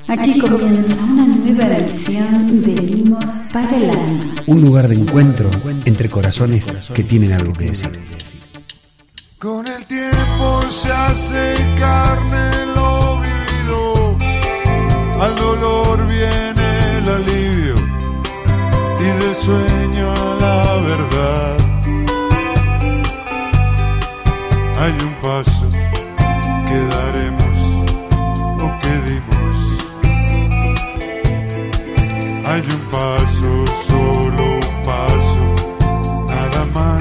Aquí comienza una nueva edición de Mimos para el Alma. Un lugar de encuentro entre corazones que tienen algo que decir. Con el tiempo se hace carne lo vivido, al dolor viene el alivio y del sueño a la verdad. Hay un paso que daremos o que dimos. Hay un paso, solo un paso, nada más.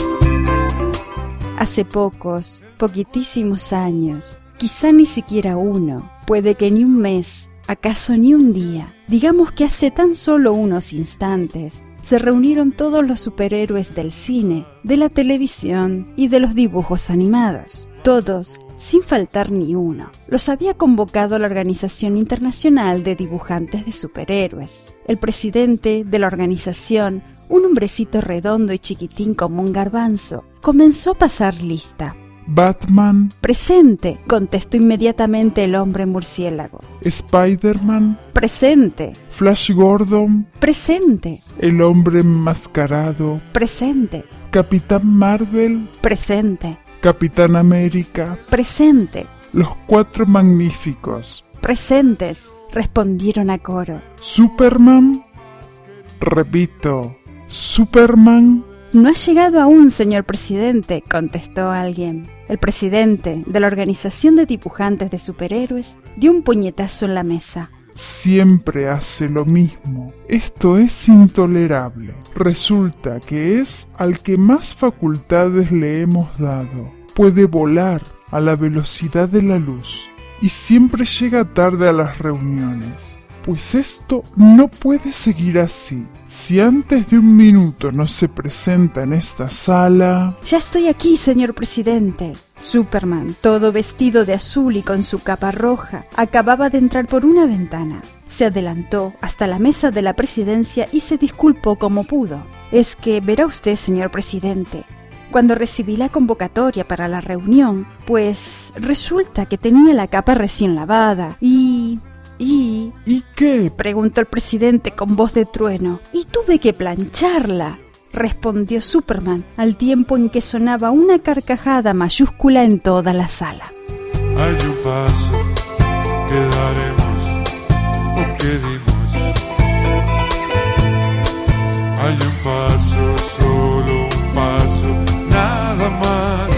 Hace poquitísimos años, quizá ni siquiera uno, puede que ni un mes, acaso ni un día, digamos que hace tan solo unos instantes, se reunieron todos los superhéroes del cine, de la televisión y de los dibujos animados. Todos, sin faltar ni uno. Los había convocado la Organización Internacional de Dibujantes de Superhéroes. El presidente de la organización, un hombrecito redondo y chiquitín como un garbanzo, comenzó a pasar lista. Batman. Presente, contestó inmediatamente el hombre murciélago. Spider-Man. Presente. Flash Gordon. Presente. El hombre enmascarado. Presente. Capitán Marvel. Presente. Capitán América. Presente. Los Cuatro Magníficos. Presentes, respondieron a coro. Superman. Repito, Superman. No ha llegado aún, señor presidente, contestó alguien. El presidente de la Organización de Dibujantes de Superhéroes dio un puñetazo en la mesa. Siempre hace lo mismo. Esto es intolerable. Resulta que es al que más facultades le hemos dado. Puede volar a la velocidad de la luz y siempre llega tarde a las reuniones. Pues esto no puede seguir así. Si antes de un minuto no se presenta en esta sala... Ya estoy aquí, señor presidente. Superman, todo vestido de azul y con su capa roja, acababa de entrar por una ventana. Se adelantó hasta la mesa de la presidencia y se disculpó como pudo. Es que, verá usted, señor presidente, cuando recibí la convocatoria para la reunión, pues resulta que tenía la capa recién lavada ¿Y qué? Preguntó el presidente con voz de trueno. Y tuve que plancharla, respondió Superman, al tiempo en que sonaba una carcajada mayúscula en toda la sala. Hay un paso que daremos o que dimos. Hay un paso, solo un paso, nada más.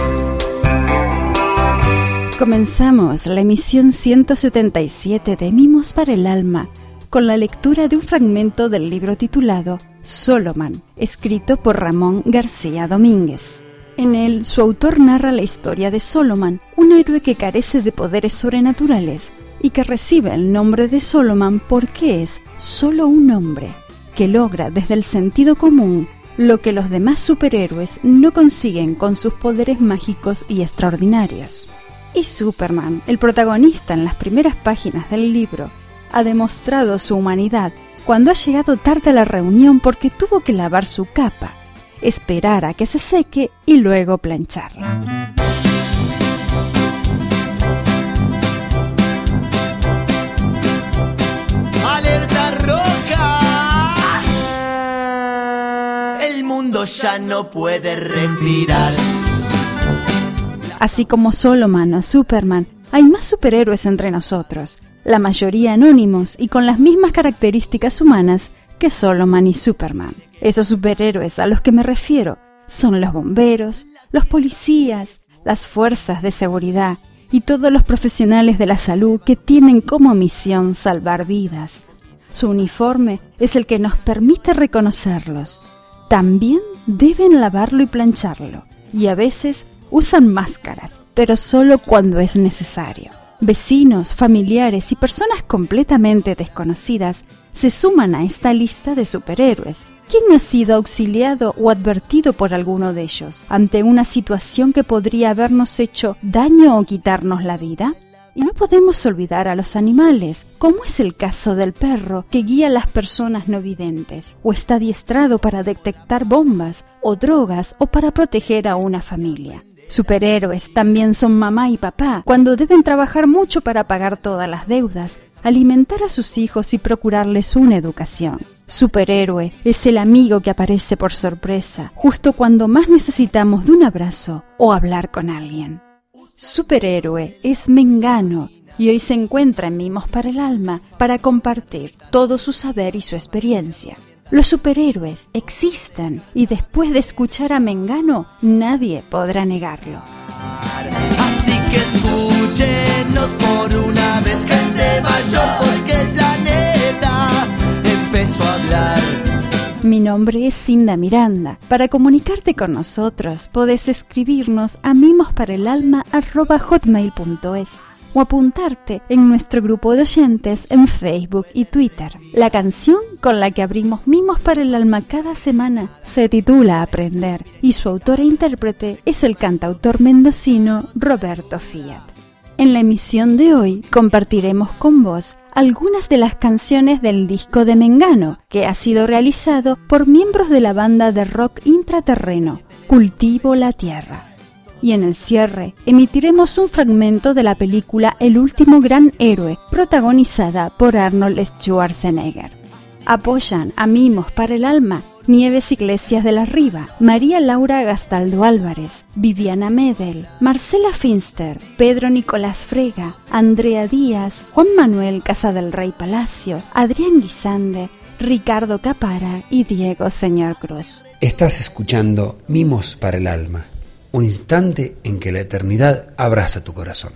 Comenzamos la emisión 177 de Mimos para el Alma con la lectura de un fragmento del libro titulado Solomon, escrito por Ramón García Domínguez. En él, su autor narra la historia de Solomon, un héroe que carece de poderes sobrenaturales y que recibe el nombre de Solomon porque es solo un hombre, que logra desde el sentido común lo que los demás superhéroes no consiguen con sus poderes mágicos y extraordinarios. Y Superman, el protagonista en las primeras páginas del libro, ha demostrado su humanidad cuando ha llegado tarde a la reunión porque tuvo que lavar su capa, esperar a que se seque y luego plancharla. ¡Alerta roja! El mundo ya no puede respirar. Así como Solomon o Superman, hay más superhéroes entre nosotros, la mayoría anónimos y con las mismas características humanas que Solomon y Superman. Esos superhéroes a los que me refiero son los bomberos, los policías, las fuerzas de seguridad y todos los profesionales de la salud que tienen como misión salvar vidas. Su uniforme es el que nos permite reconocerlos. También deben lavarlo y plancharlo, y a veces usan máscaras, pero solo cuando es necesario. Vecinos, familiares y personas completamente desconocidas se suman a esta lista de superhéroes. ¿Quién no ha sido auxiliado o advertido por alguno de ellos ante una situación que podría habernos hecho daño o quitarnos la vida? Y no podemos olvidar a los animales, como es el caso del perro que guía a las personas no videntes, o está adiestrado para detectar bombas o drogas o para proteger a una familia. Superhéroes también son mamá y papá cuando deben trabajar mucho para pagar todas las deudas alimentar a sus hijos y procurarles una educación. Superhéroe es el amigo que aparece por sorpresa, justo cuando más necesitamos de un abrazo o hablar con alguien. Superhéroe es Mengano y hoy se encuentra en Mimos para el Alma para compartir todo su saber y su experiencia. Los superhéroes existen y después de escuchar a Mengano, nadie podrá negarlo. Así que escúchenos por una vez, gente mayor, porque el planeta empezó a hablar. Mi nombre es Cinda Miranda. Para comunicarte con nosotros, podés escribirnos a mimosparelalma@hotmail.es o apuntarte en nuestro grupo de oyentes en Facebook y Twitter. La canción con la que abrimos Mimos para el Alma cada semana se titula Aprender y su autor e intérprete es el cantautor mendocino Roberto Fiat. En la emisión de hoy compartiremos con vos algunas de las canciones del disco de Mengano, que ha sido realizado por miembros de la banda de rock Intraterreno, Cultivo la Tierra. Y en el cierre emitiremos un fragmento de la película El último gran héroe, protagonizada por Arnold Schwarzenegger. Apoyan a Mimos para el Alma Nieves Iglesias de la Riva, María Laura Gastaldo Álvarez, Viviana Medel, Marcela Finster, Pedro Nicolás Frega, Andrea Díaz, Juan Manuel Casa del Rey Palacio, Adrián Guisande, Ricardo Capara y Diego Señor Cruz. Estás escuchando Mimos para el Alma, un instante en que la eternidad abraza tu corazón.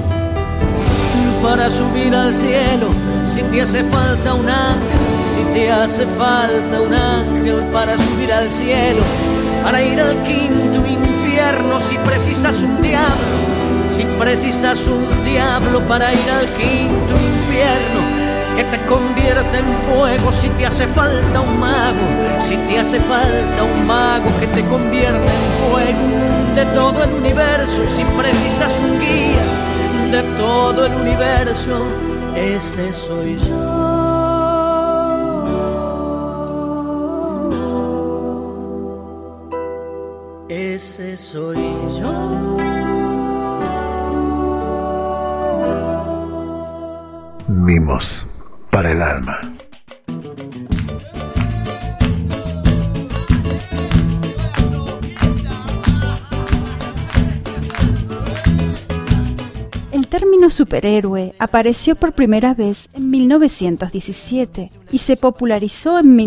Para subir al cielo, si te hace falta un ángel, si te hace falta un ángel para subir al cielo, para ir al quinto infierno, si precisas un diablo para ir al quinto infierno, que te convierte en fuego, si te hace falta un mago, si te hace falta un mago que te convierte en fuego, de todo el universo, si precisas un guía, de todo el universo, ese soy yo. Ese soy yo. Mimos para el alma. El término superhéroe apareció por primera vez en 1917 y se popularizó en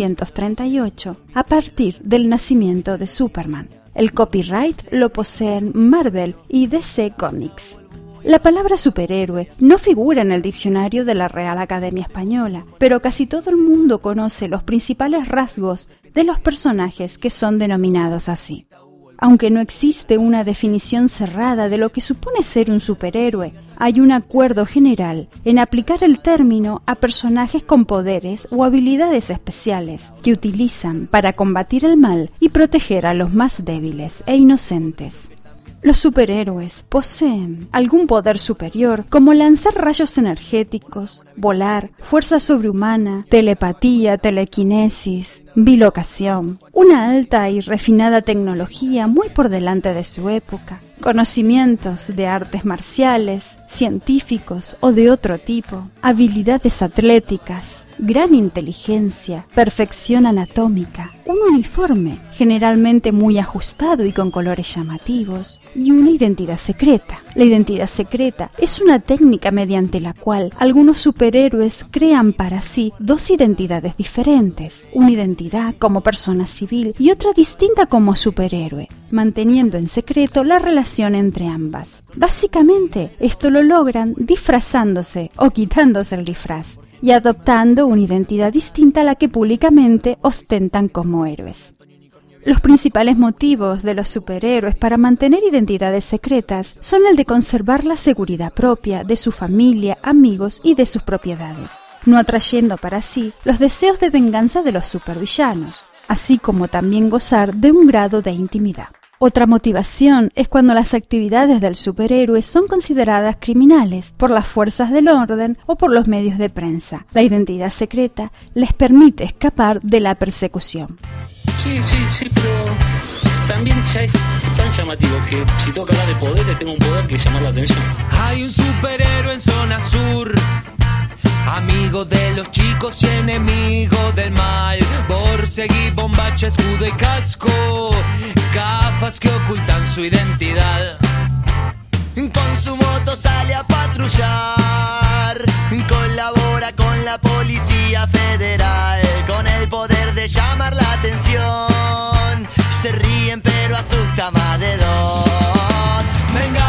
1938 a partir del nacimiento de Superman. El copyright lo poseen Marvel y DC Comics. La palabra superhéroe no figura en el diccionario de la Real Academia Española, pero casi todo el mundo conoce los principales rasgos de los personajes que son denominados así. Aunque no existe una definición cerrada de lo que supone ser un superhéroe, hay un acuerdo general en aplicar el término a personajes con poderes o habilidades especiales que utilizan para combatir el mal y proteger a los más débiles e inocentes. Los superhéroes poseen algún poder superior, como lanzar rayos energéticos, volar, fuerza sobrehumana, telepatía, telequinesis, bilocación, una alta y refinada tecnología muy por delante de su época, conocimientos de artes marciales, científicos o de otro tipo, habilidades atléticas, gran inteligencia, perfección anatómica, un uniforme generalmente muy ajustado y con colores llamativos, y una identidad secreta. La identidad secreta es una técnica mediante la cual algunos superhéroes crean para sí dos identidades diferentes, una identidad como persona civil y otra distinta como superhéroe, manteniendo en secreto la relación entre ambas. Básicamente, esto lo logran disfrazándose o quitándose el disfraz y adoptando una identidad distinta a la que públicamente ostentan como héroes. Los principales motivos de los superhéroes para mantener identidades secretas son el de conservar la seguridad propia de su familia, amigos y de sus propiedades, no atrayendo para sí los deseos de venganza de los supervillanos, así como también gozar de un grado de intimidad. Otra motivación es cuando las actividades del superhéroe son consideradas criminales por las fuerzas del orden o por los medios de prensa. La identidad secreta les permite escapar de la persecución. Sí, pero también ya es tan llamativo que si tengo que hablar de poderes, tengo un poder que llamar la atención. Hay un superhéroe en zona sur amigo de los chicos y enemigo del mal. Borseguí, bombacha, escudo y casco, gafas que ocultan su identidad. Con su moto sale a patrullar, colabora con la policía federal, con el poder de llamar la atención. Se ríen pero asusta más de dos. Mengano,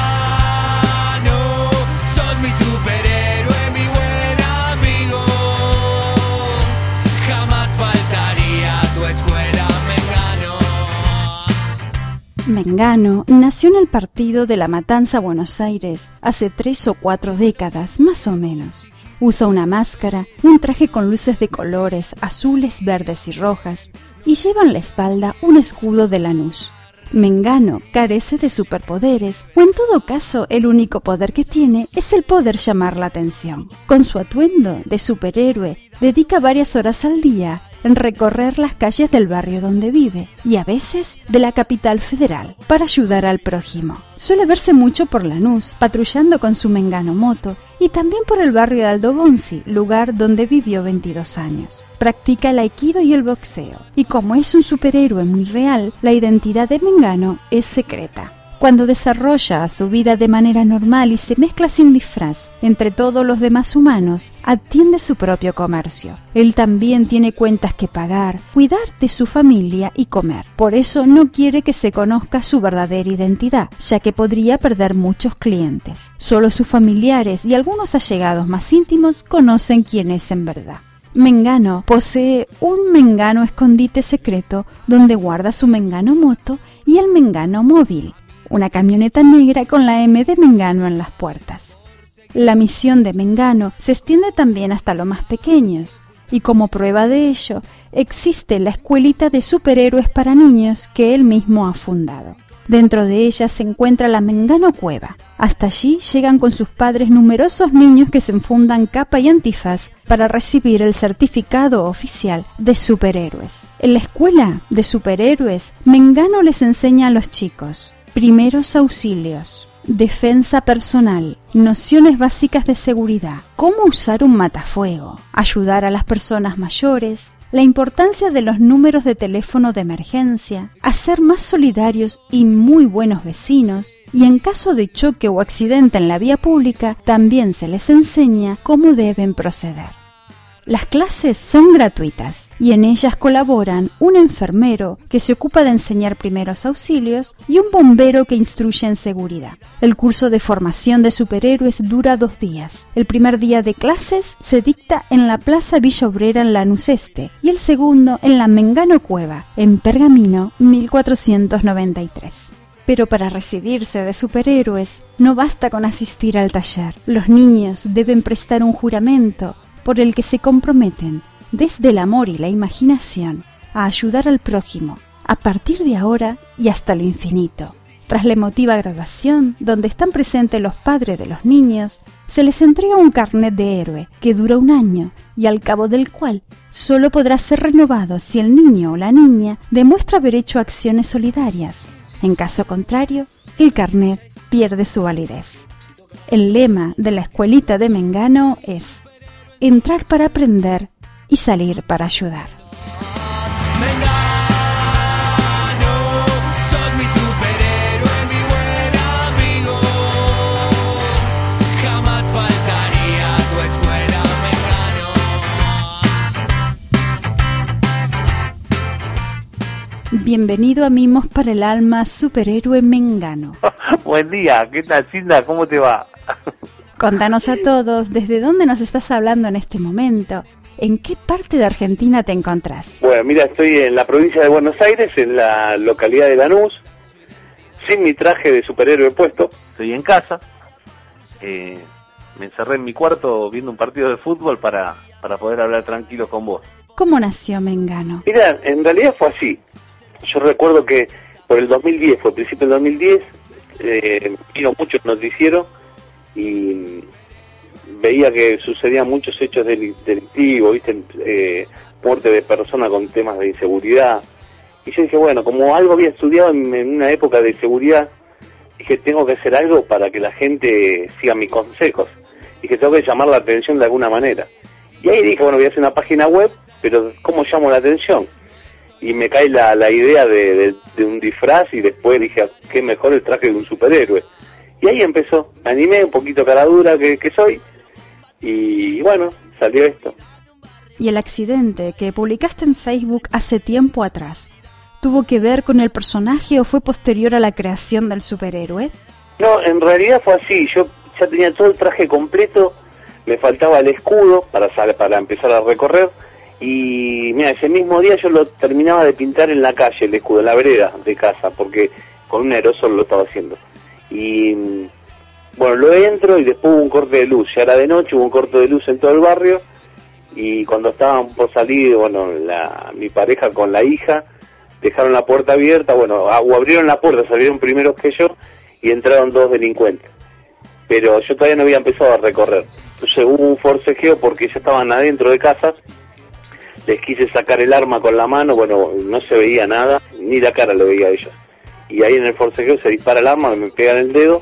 sos mi superhéroe, mi buen amigo. Jamás faltaría a tu escuela, Mengano. Mengano nació en el partido de La Matanza, Buenos Aires, hace 3 o 4 décadas, más o menos. Usa una máscara, un traje con luces de colores azules, verdes y rojas, y lleva en la espalda un escudo de Lanús. Mengano carece de superpoderes, o en todo caso el único poder que tiene es el poder llamar la atención. Con su atuendo de superhéroe, dedica varias horas al día en recorrer las calles del barrio donde vive, y a veces de la capital federal, para ayudar al prójimo. Suele verse mucho por Lanús, patrullando con su Mengano moto, y también por el barrio de Aldo Bonzi, lugar donde vivió 22 años. Practica el aikido y el boxeo, y como es un superhéroe muy real, la identidad de Mengano es secreta. Cuando desarrolla su vida de manera normal y se mezcla sin disfraz entre todos los demás humanos, atiende su propio comercio. Él también tiene cuentas que pagar, cuidar de su familia y comer. Por eso no quiere que se conozca su verdadera identidad, ya que podría perder muchos clientes. Solo sus familiares y algunos allegados más íntimos conocen quién es en verdad. Mengano posee un Mengano escondite secreto donde guarda su Mengano moto y el Mengano móvil, una camioneta negra con la M de Mengano en las puertas. La misión de Mengano se extiende también hasta los más pequeños, y como prueba de ello, existe la escuelita de superhéroes para niños que él mismo ha fundado. Dentro de ella se encuentra la Mengano Cueva. Hasta allí llegan con sus padres numerosos niños que se enfundan capa y antifaz para recibir el certificado oficial de superhéroes. En la escuela de superhéroes, Mengano les enseña a los chicos primeros auxilios, defensa personal, nociones básicas de seguridad, cómo usar un matafuego, ayudar a las personas mayores, la importancia de los números de teléfono de emergencia, a ser más solidarios y muy buenos vecinos, y en caso de choque o accidente en la vía pública, también se les enseña cómo deben proceder. Las clases son gratuitas y en ellas colaboran un enfermero que se ocupa de enseñar primeros auxilios y un bombero que instruye en seguridad. El curso de formación de superhéroes dura 2 días. El primer día de clases se dicta en la Plaza Villa Obrera en Lanús Este y el segundo en la Mengano Cueva, en Pergamino 1493. Pero para recibirse de superhéroes no basta con asistir al taller. Los niños deben prestar un juramento por el que se comprometen, desde el amor y la imaginación, a ayudar al prójimo, a partir de ahora y hasta el infinito. Tras la emotiva graduación, donde están presentes los padres de los niños, se les entrega un carnet de héroe que dura 1 año y al cabo del cual solo podrá ser renovado si el niño o la niña demuestra haber hecho acciones solidarias. En caso contrario, el carnet pierde su validez. El lema de la escuelita de Mengano es: entrar para aprender y salir para ayudar. Mengano, sos mi superhéroe, mi buen amigo. Jamás faltaría a tu escuela, Mengano. Bienvenido a Mimos para el Alma, superhéroe Mengano. Buen día, ¿qué tal, Cinda? ¿Cómo te va? Contanos a todos, ¿desde dónde nos estás hablando en este momento? ¿En qué parte de Argentina te encontrás? Bueno, mira, estoy en la provincia de Buenos Aires, en la localidad de Lanús, sin mi traje de superhéroe puesto. Estoy en casa, me encerré en mi cuarto viendo un partido de fútbol para poder hablar tranquilo con vos. ¿Cómo nació Mengano? Mira, en realidad fue así. Yo recuerdo que por el 2010, fue el principio del 2010, vino mucho el noticiero y veía que sucedían muchos hechos delictivos, ¿viste? Muerte de personas con temas de inseguridad. Y yo dije, bueno, como algo había estudiado en una época de seguridad, dije, tengo que hacer algo para que la gente siga mis consejos. Dije, tengo que llamar la atención de alguna manera. Y ahí dije, bueno, voy a hacer una página web, pero ¿cómo llamo la atención? Y me cae la idea de un disfraz, y después dije, qué mejor el traje de un superhéroe. Y ahí empezó, me animé, un poquito cara dura que soy, y bueno, salió esto. ¿Y el accidente que publicaste en Facebook hace tiempo atrás, tuvo que ver con el personaje o fue posterior a la creación del superhéroe? No, en realidad fue así, yo ya tenía todo el traje completo, me faltaba el escudo para empezar a recorrer, y mira, ese mismo día yo lo terminaba de pintar en la calle, el escudo, en la vereda de casa, porque con un aerosol lo estaba haciendo. Y bueno, lo entro y después hubo un corte de luz, ya era de noche, hubo un corte de luz en todo el barrio, y cuando estaban por salir, bueno, mi pareja con la hija, dejaron la puerta abierta, bueno, abrieron la puerta, salieron primeros que yo, y entraron 2 delincuentes. Pero yo todavía no había empezado a recorrer. Entonces hubo un forcejeo porque ya estaban adentro de casa, les quise sacar el arma con la mano, bueno, no se veía nada, ni la cara lo veía a ellos. Y ahí en el forcejeo se dispara el arma, me pegan el dedo,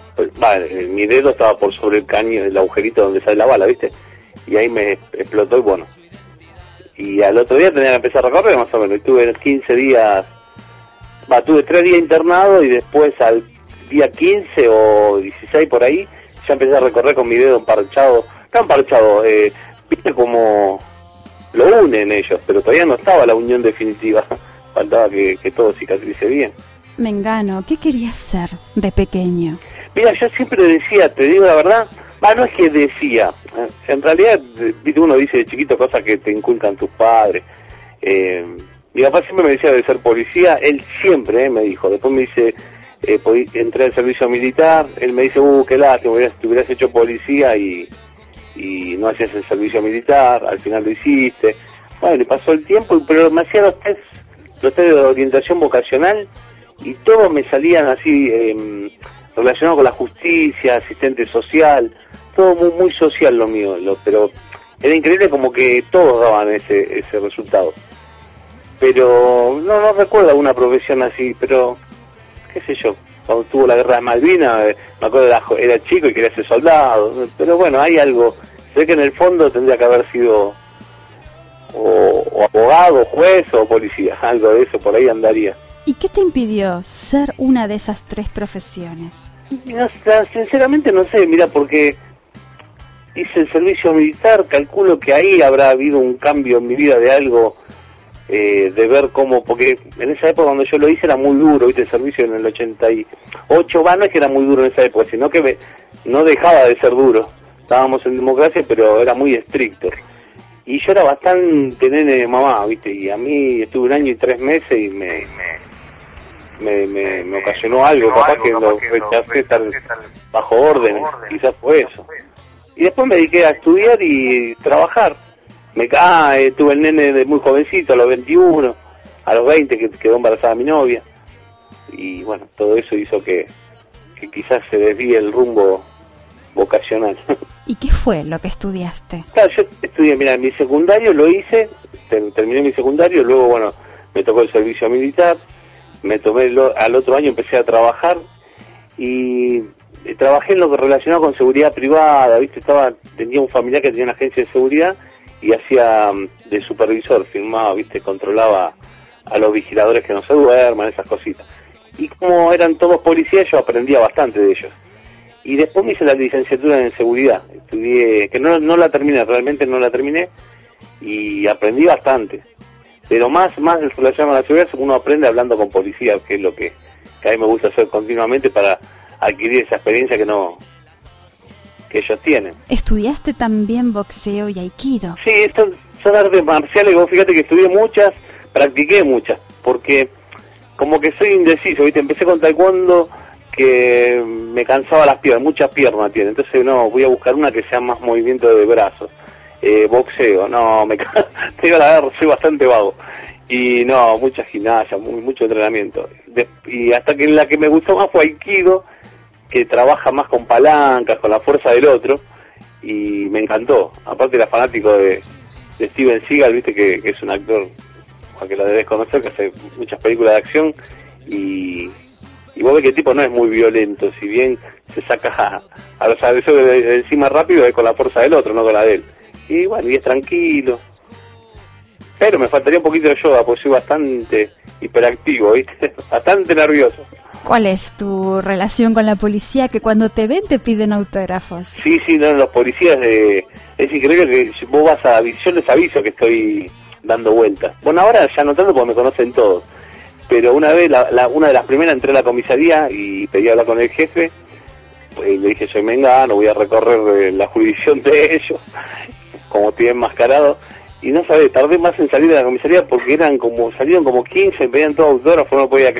mi dedo estaba por sobre el caño, el agujerito donde sale la bala, ¿viste? Y ahí me explotó y bueno. Y al otro día tenía que empezar a recorrer más o menos, y tuve 15 días, tuve 3 días internado, y después al día 15 o 16 por ahí, ya empecé a recorrer con mi dedo emparchado, tan emparchado, viste como lo unen ellos, pero todavía no estaba la unión definitiva, faltaba que todo cicatrice bien. Mengano, ¿qué querías ser de pequeño? Mira, yo siempre decía, te digo la verdad, no es que decía, en realidad uno dice de chiquito cosas que te inculcan tus padres. Mi papá siempre me decía de ser policía, él siempre me dijo, después me dice, entré al servicio militar, él me dice, qué lástima, te hubieras hecho policía y no hacías el servicio militar, al final lo hiciste. Bueno, y pasó el tiempo, pero me hacían los test de orientación vocacional, y todos me salían así, relacionado con la justicia, asistente social, todo muy, muy social lo mío, pero era increíble como que todos daban ese resultado. Pero no recuerdo alguna profesión así, pero qué sé yo, cuando tuvo la guerra de Malvinas, me acuerdo era chico y quería ser soldado, pero bueno, hay algo, sé que en el fondo tendría que haber sido o abogado, juez o policía, algo de eso, por ahí andaría. ¿Y qué te impidió ser una de esas 3 profesiones? No, sinceramente no sé, mira, porque hice el servicio militar, calculo que ahí habrá habido un cambio en mi vida de algo, de ver cómo, porque en esa época cuando yo lo hice era muy duro, viste, el servicio en el 88, no es que era muy duro en esa época, sino que no dejaba de ser duro, estábamos en democracia, pero era muy estricto. Y yo era bastante nene de mamá, viste, y a mí estuve 1 año y 3 meses y me ocasionó algo, capaz que lo rechacé estar bajo orden, quizás fue eso. Y después me dediqué a estudiar y trabajar. Tuve el nene de muy jovencito, a los 21, a los 20 que quedó embarazada mi novia. Y bueno, todo eso hizo que quizás se desvíe el rumbo vocacional. ¿Y qué fue lo que estudiaste? Claro, yo estudié, mira, mi secundario lo hice, terminé mi secundario, luego bueno, me tocó el servicio militar, al otro año empecé a trabajar y trabajé en lo que relacionado con seguridad privada, viste, tenía un familiar que tenía una agencia de seguridad y hacía de supervisor, firmaba, viste, controlaba a los vigiladores que no se duerman, esas cositas. Y como eran todos policías, yo aprendía bastante de ellos. Y después me hice la licenciatura en seguridad, estudié, que no la terminé, realmente no la terminé, y aprendí bastante. Pero más relacionado con la seguridad, uno aprende hablando con policías, que es lo que a mí me gusta hacer continuamente para adquirir esa experiencia que ellos tienen. ¿Estudiaste también boxeo y aikido? Sí, estas son artes marciales, vos fíjate que estudié muchas, practiqué muchas, porque como que soy indeciso, ¿viste? Empecé con taekwondo, que me cansaba las piernas, muchas piernas tiene, entonces no, voy a buscar una que sea más movimiento de brazos. Boxeo, no, te digo la verdad, soy bastante vago. Y no, mucha gimnasia, mucho entrenamiento. Y hasta que la que me gustó más fue aikido, que trabaja más con palancas, con la fuerza del otro, y me encantó. Aparte era fanático de Steven Seagal, viste que es un actor, al que la debes conocer, que hace muchas películas de acción, y y vos ves que el tipo no es muy violento, si bien se saca a los agresores de encima rápido, es con la fuerza del otro, no con la de él. Y bueno, y es tranquilo. Pero me faltaría un poquito de yoga, porque soy bastante hiperactivo, ¿viste? Bastante nervioso. ¿Cuál es tu relación con la policía que cuando te ven te piden autógrafos? Sí, no, los policías, es increíble que vos vas yo les aviso que estoy dando vueltas. Bueno, ahora ya no tanto porque me conocen todos, pero una vez, una de las primeras entré a la comisaría y pedí hablar con el jefe, pues, le dije, soy Mengano, voy a recorrer la jurisdicción de ellos, como estoy enmascarado. Y no sabés, tardé más en salir de la comisaría porque salieron como 15, me pedían todos autógrafos, no podía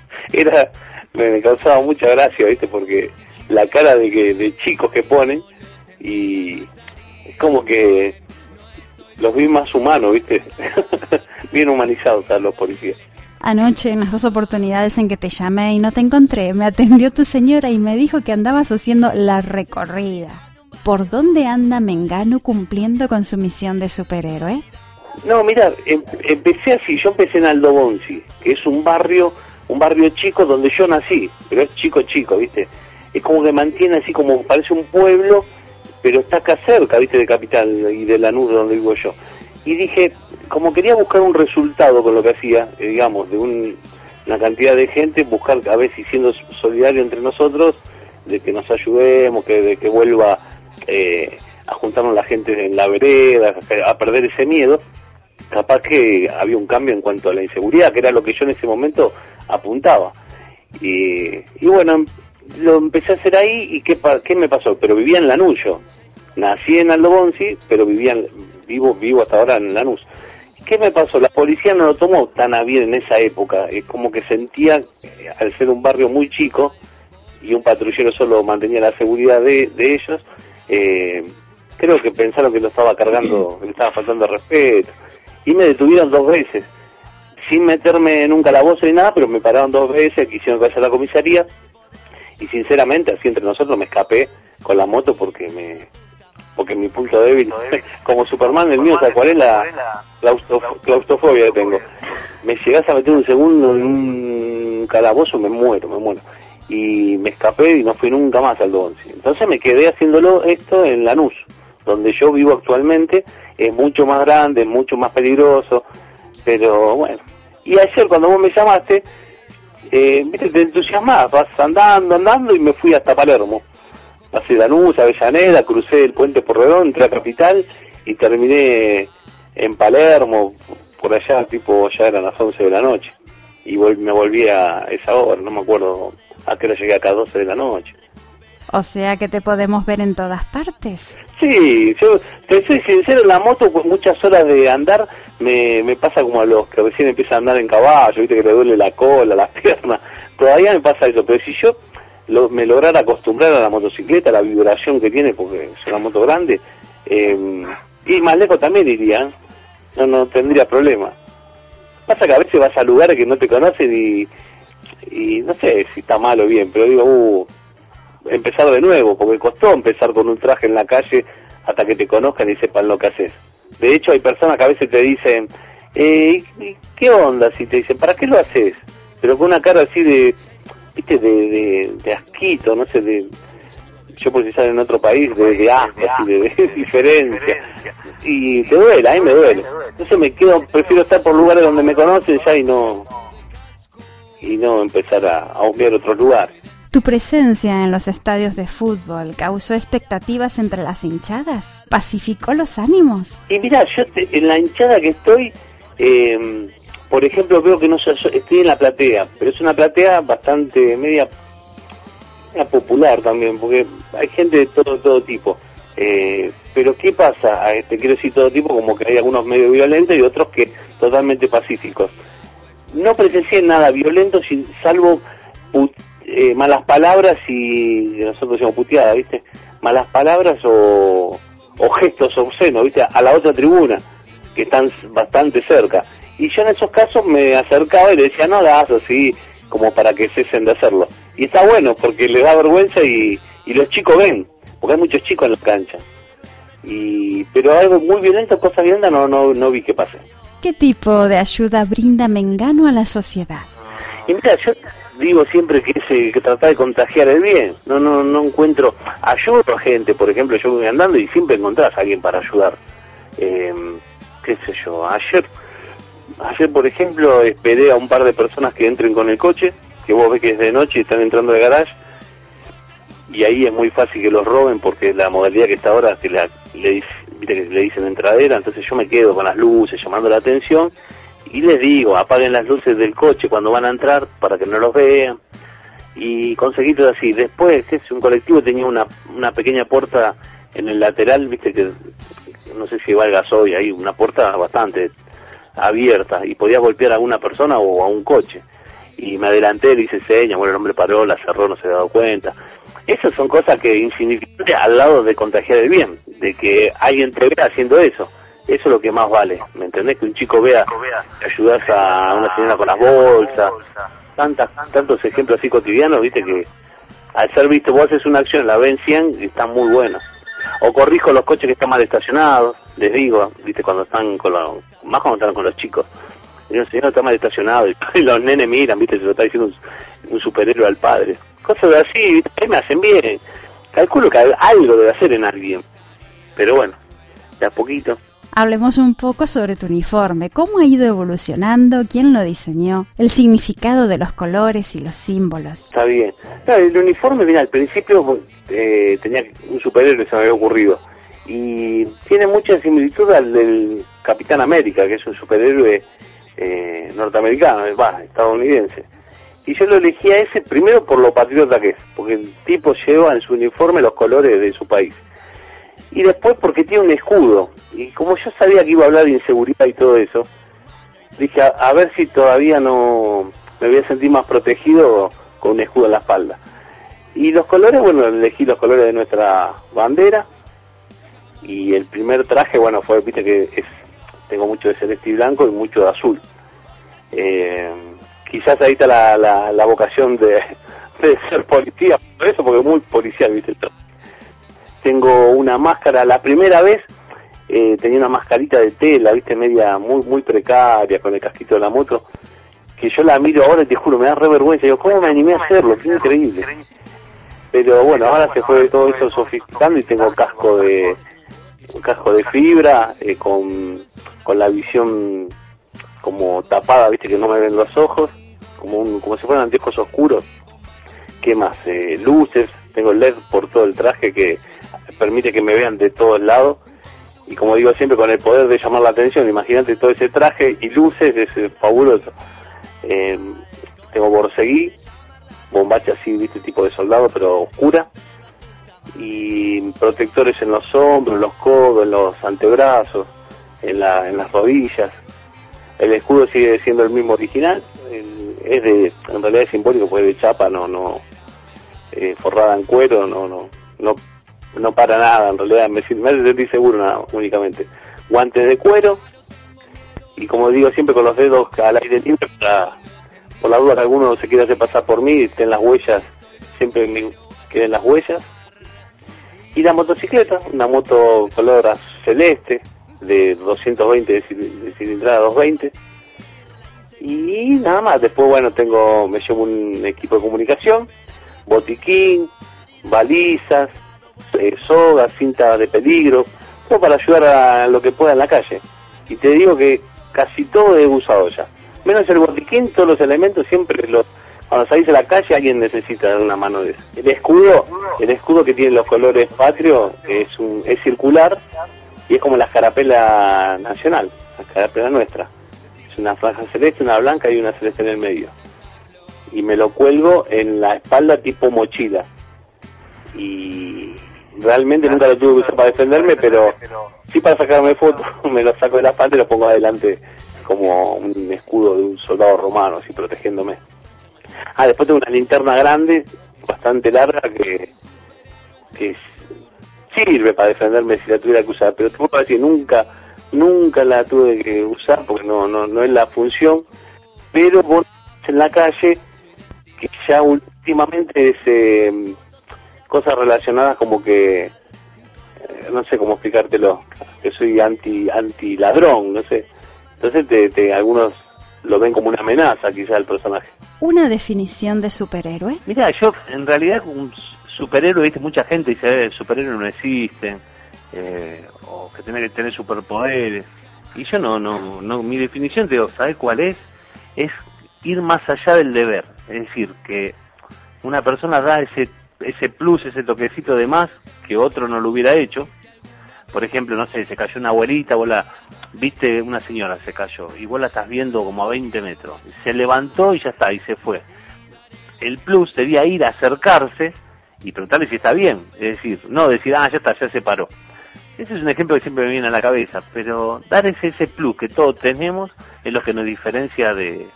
me causaba mucha gracia, ¿viste? Porque la cara de chicos que ponen, y es como que los vi más humanos, ¿viste? Bien humanizados a los policías. Anoche, en las 2 oportunidades en que te llamé y no te encontré, me atendió tu señora y me dijo que andabas haciendo la recorrida. ¿Por dónde anda Mengano cumpliendo con su misión de superhéroe? No, mira, empecé así, yo empecé en Aldo Bonzi, que es un barrio chico donde yo nací, pero es chico, ¿viste? Es como que mantiene así como, parece un pueblo, pero está acá cerca, ¿viste? De Capital y de Lanús, donde vivo yo. Y dije, como quería buscar un resultado con lo que hacía, digamos, de una cantidad de gente, buscar a ver si siendo solidario entre nosotros, de que nos ayudemos, de que vuelva a juntarnos la gente en la vereda, a perder ese miedo. Capaz que había un cambio en cuanto a la inseguridad, que era lo que yo en ese momento apuntaba. Y bueno, lo empecé a hacer ahí, y ¿qué me pasó? Pero vivía en Lanús yo. Nací en Aldo Bonzi, pero vivo hasta ahora en Lanús. ¿Qué me pasó? La policía no lo tomó tan a bien en esa época. Es como que sentía, al ser un barrio muy chico, y un patrullero solo mantenía la seguridad de ellos, creo que pensaron que lo estaba cargando, que le estaba faltando respeto, y me detuvieron 2 veces, sin meterme en un calabozo ni nada, pero me pararon 2 veces, quisieron que vaya a la comisaría, y sinceramente, así entre nosotros, me escapé con la moto porque mi punto débil, como Superman, el mío, ¿sabes cuál es? La claustrofobia que tengo. Me llegás a meter un segundo en un calabozo, me muero. Y me escapé y no fui nunca más al Aldo Bonzi. Entonces me quedé haciéndolo esto en Lanús, donde yo vivo actualmente. Es mucho más grande, mucho más peligroso, pero bueno. Y ayer cuando vos me llamaste, viste, te entusiasmás, vas andando, y me fui hasta Palermo. Pasé Lanús, Avellaneda, crucé el puente Porredón, entré a Capital y terminé en Palermo, por allá, ya eran las 11 de la noche. Y me volví a esa hora, no me acuerdo a qué hora llegué acá, 12 de la noche. O sea que te podemos ver en todas partes. Sí, yo te soy sincero, en la moto con muchas horas de andar me pasa como a los que recién empiezan a andar en caballo, viste que le duele la cola, las piernas, todavía me pasa eso, pero si yo me lograra acostumbrar a la motocicleta, a la vibración que tiene, porque es una moto grande, y más lejos también iría, no tendría problema. Pasa que a veces vas a lugares que no te conocen y no sé si está mal o bien, pero digo, empezar de nuevo, porque costó empezar con un traje en la calle hasta que te conozcan y sepan lo que haces. De hecho, hay personas que a veces te dicen, ¿qué onda? Si te dicen, ¿para qué lo haces? Pero con una cara así de, viste, de asquito, no sé, yo por si sale en otro país, de asco, así, de diferencia. Y te duele, a mí me duele. Entonces prefiero estar por lugares donde me conocen ya y no empezar a obviar otros lugares. ¿Tu presencia en los estadios de fútbol causó expectativas entre las hinchadas? ¿Pacificó los ánimos? Y mirá, yo en la hinchada que estoy, por ejemplo, veo que estoy en la platea, pero es una platea bastante media popular también, porque hay gente de todo tipo. Pero ¿qué pasa? Te quiero decir todo tipo, como que hay algunos medio violentos y otros que totalmente pacíficos. No presencié nada violento, salvo malas palabras y nosotros decimos puteadas, ¿viste? Malas palabras o gestos obscenos, ¿viste? A la otra tribuna, que están bastante cerca. Y yo en esos casos me acercaba y le decía, no hagas así, como para que cesen de hacerlo. Y está bueno, porque les da vergüenza y los chicos ven, porque hay muchos chicos en la cancha. Pero algo muy violento, cosas violentas, no vi que pase. ¿Qué tipo de ayuda brinda Mengano a la sociedad? Y mira, yo digo siempre que es que tratar de contagiar el bien. No encuentro, ayudo a gente, por ejemplo, yo voy andando y siempre encontrás a alguien para ayudar. Qué sé yo, ayer por ejemplo esperé a un par de personas que entren con el coche, que vos ves que es de noche y están entrando de garage, y ahí es muy fácil que los roben porque la modalidad que está ahora que viste que le dicen entradera. Entonces yo me quedo con las luces llamando la atención y les digo, apaguen las luces del coche cuando van a entrar para que no los vean, y conseguí todo así. Después, un colectivo tenía una pequeña puerta en el lateral, viste que no sé si va el gasoil, ahí una puerta bastante abierta y podía golpear a una persona o a un coche, y me adelanté, le hice señas, bueno, el hombre paró, la cerró, no se había dado cuenta. Esas son cosas que insignificantes al lado de contagiar el bien, de que alguien te vea haciendo eso. Eso es lo que más vale, ¿me entendés? Que un chico vea que ayudás a una señora con las bolsas, tantos ejemplos así cotidianos, viste, que al ser visto, vos haces una acción, la ven 100 y está muy buena. O corrijo los coches que están mal estacionados, les digo, viste, cuando están más cuando están con los chicos. Y el señor está mal estacionado y los nenes miran, viste, se lo está diciendo un superhéroe al padre. Cosas así, viste, ahí me hacen bien. Calculo que algo debe hacer en alguien. Pero bueno, de a poquito. Hablemos un poco sobre tu uniforme. ¿Cómo ha ido evolucionando? ¿Quién lo diseñó? El significado de los colores y los símbolos. Está bien. Claro, el uniforme, mira, al principio tenía un superhéroe, se me había ocurrido. Y tiene mucha similitud al del Capitán América, que es un superhéroe norteamericano, estadounidense. Y yo lo elegí a ese primero por lo patriota que es, porque el tipo lleva en su uniforme los colores de su país. Y después porque tiene un escudo. Y como yo sabía que iba a hablar de inseguridad y todo eso, dije, a ver si todavía no me voy a sentir más protegido con un escudo en la espalda. Y los colores, bueno, elegí los colores de nuestra bandera. Y el primer traje, bueno, fue, viste que tengo mucho de celeste y blanco y mucho de azul. Quizás ahí está la vocación de ser policía, por eso, porque es muy policial, viste. Tengo una máscara, la primera vez tenía una mascarita de tela, viste, media muy precaria, con el casquito de la moto, que yo la miro ahora y te juro, me da re vergüenza. Digo, ¿cómo me animé a hacerlo? Qué increíble. Pero bueno, ahora se fue todo eso sofisticando y tengo un casco de fibra, con la visión como tapada, viste, que no me ven los ojos, como si fueran anteojos oscuros. ¿Qué más? Luces, tengo LED por todo el traje que permite que me vean de todos lados, y como digo siempre, con el poder de llamar la atención. Imagínate todo ese traje y luces, es fabuloso. Tengo borseguí, bombacha así, viste, tipo de soldado, pero oscura, y protectores en los hombros, en los codos, en los antebrazos, en las rodillas. El escudo sigue siendo el mismo original, en realidad es simbólico, pues de chapa, forrada en cuero, no para nada, en realidad me hace sentir seguro nada, únicamente. Guantes de cuero, y como digo siempre, con los dedos al aire libre, por la duda que alguno se quiera hacer pasar por mí, estén las huellas, siempre me queden las huellas. Y la motocicleta, una moto color celeste, de 220 de cilindrada 220. Y nada más. Después, bueno, me llevo un equipo de comunicación, botiquín, balizas, sogas, cinta de peligro, todo para ayudar a lo que pueda en la calle. Y te digo que casi todo he usado ya, menos el botiquín. Todos los elementos siempre cuando salís a la calle alguien necesita dar una mano de eso. El escudo que tiene los colores patrios es circular y es como la escarapela nacional, la escarapela nuestra. Es una franja celeste, una blanca y una celeste en el medio. Y me lo cuelgo en la espalda tipo mochila. Y realmente nunca lo tuve que usar para defenderme, pero sí para sacarme fotos. Me lo saco de la espalda y lo pongo adelante como un escudo de un soldado romano, así protegiéndome. Después tengo una linterna grande, bastante larga, que sirve para defenderme si la tuviera que usar, pero te puedo decir, nunca la tuve que usar porque no es la función. Pero vos en la calle, que ya últimamente es cosas relacionadas como que, no sé cómo explicártelo, que soy anti ladrón, no sé. Entonces algunos lo ven como una amenaza quizá el personaje. ¿Una definición de superhéroe? Mira, yo en realidad un superhéroe, viste, mucha gente dice, superhéroes no existen, o que tiene que tener superpoderes, y yo no, mi definición, te digo, ¿sabes cuál es? Es ir más allá del deber, es decir, que una persona da ese plus, ese toquecito de más que otro no lo hubiera hecho. Por ejemplo, no sé, se cayó una abuelita, vos la viste, una señora se cayó, y vos la estás viendo como a 20 metros, se levantó y ya está, y se fue. El plus sería ir a acercarse y preguntarle si está bien, es decir, no decir, ya está, ya se paró. Ese es un ejemplo que siempre me viene a la cabeza, pero dar ese plus que todos tenemos es lo que nos diferencia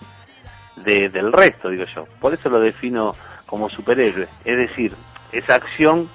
del resto, digo yo. Por eso lo defino como superhéroe, es decir, esa acción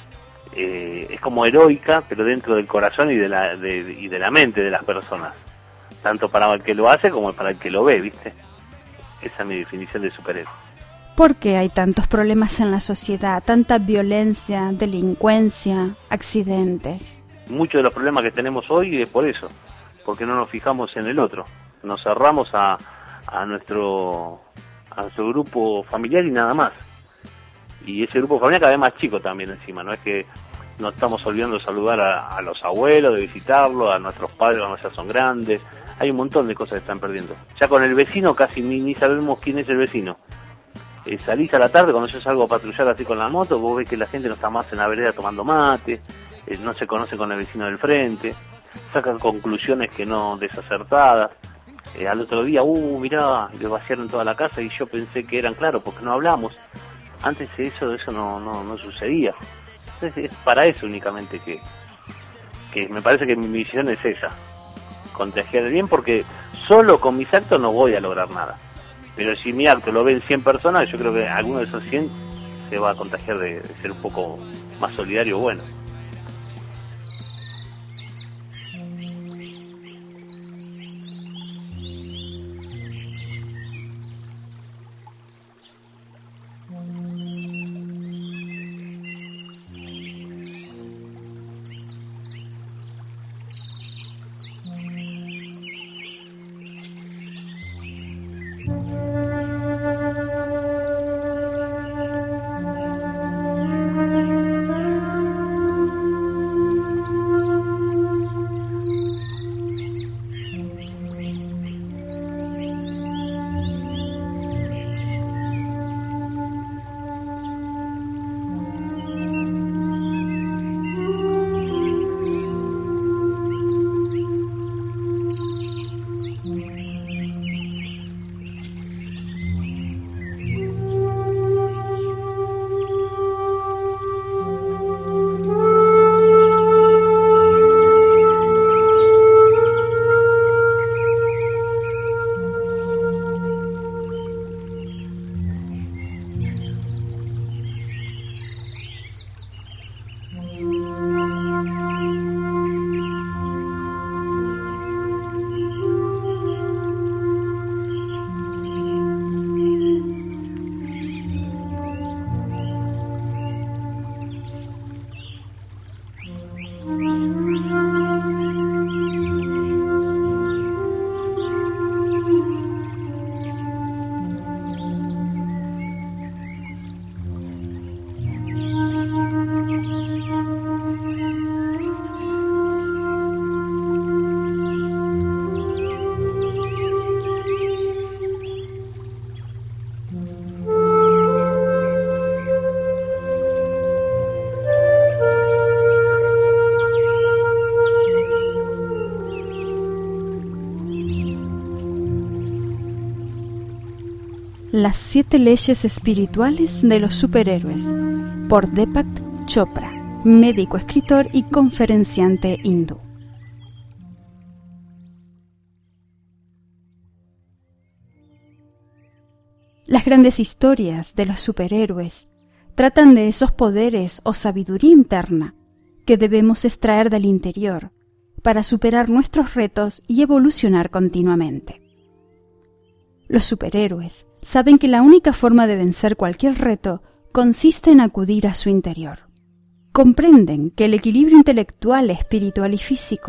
es como heroica, pero dentro del corazón y de la mente de las personas, tanto para el que lo hace como para el que lo ve, ¿viste? Esa es mi definición de superhéroe. ¿Por qué hay tantos problemas en la sociedad, tanta violencia, delincuencia, accidentes? Muchos de los problemas que tenemos hoy es por eso, porque no nos fijamos en el otro, nos cerramos a nuestro grupo familiar y nada más. Y ese grupo familiar cada vez más chico también encima, no es que nos estamos olvidando de saludar a los abuelos, de visitarlos, a nuestros padres cuando ya son grandes. Hay un montón de cosas que están perdiendo. Ya con el vecino casi ni sabemos quién es el vecino. Salís a la tarde, cuando yo salgo a patrullar así con la moto, vos ves que la gente no está más en la vereda tomando mate, no se conoce con el vecino del frente, sacan conclusiones que no desacertadas. Al otro día, mirá, le vaciaron toda la casa y yo pensé que eran claros porque no hablamos. Antes eso no sucedía. Entonces es para eso únicamente que me parece que mi misión es esa, contagiar el bien, porque solo con mis actos no voy a lograr nada. Pero si mi acto lo ven 100 personas, yo creo que alguno de esos 100 se va a contagiar de ser un poco más solidario o bueno. Las 7 leyes espirituales de los superhéroes, por Deepak Chopra, médico, escritor y conferenciante hindú. Las grandes historias de los superhéroes tratan de esos poderes o sabiduría interna que debemos extraer del interior para superar nuestros retos y evolucionar continuamente. Los superhéroes saben que la única forma de vencer cualquier reto consiste en acudir a su interior. Comprenden que el equilibrio intelectual, espiritual y físico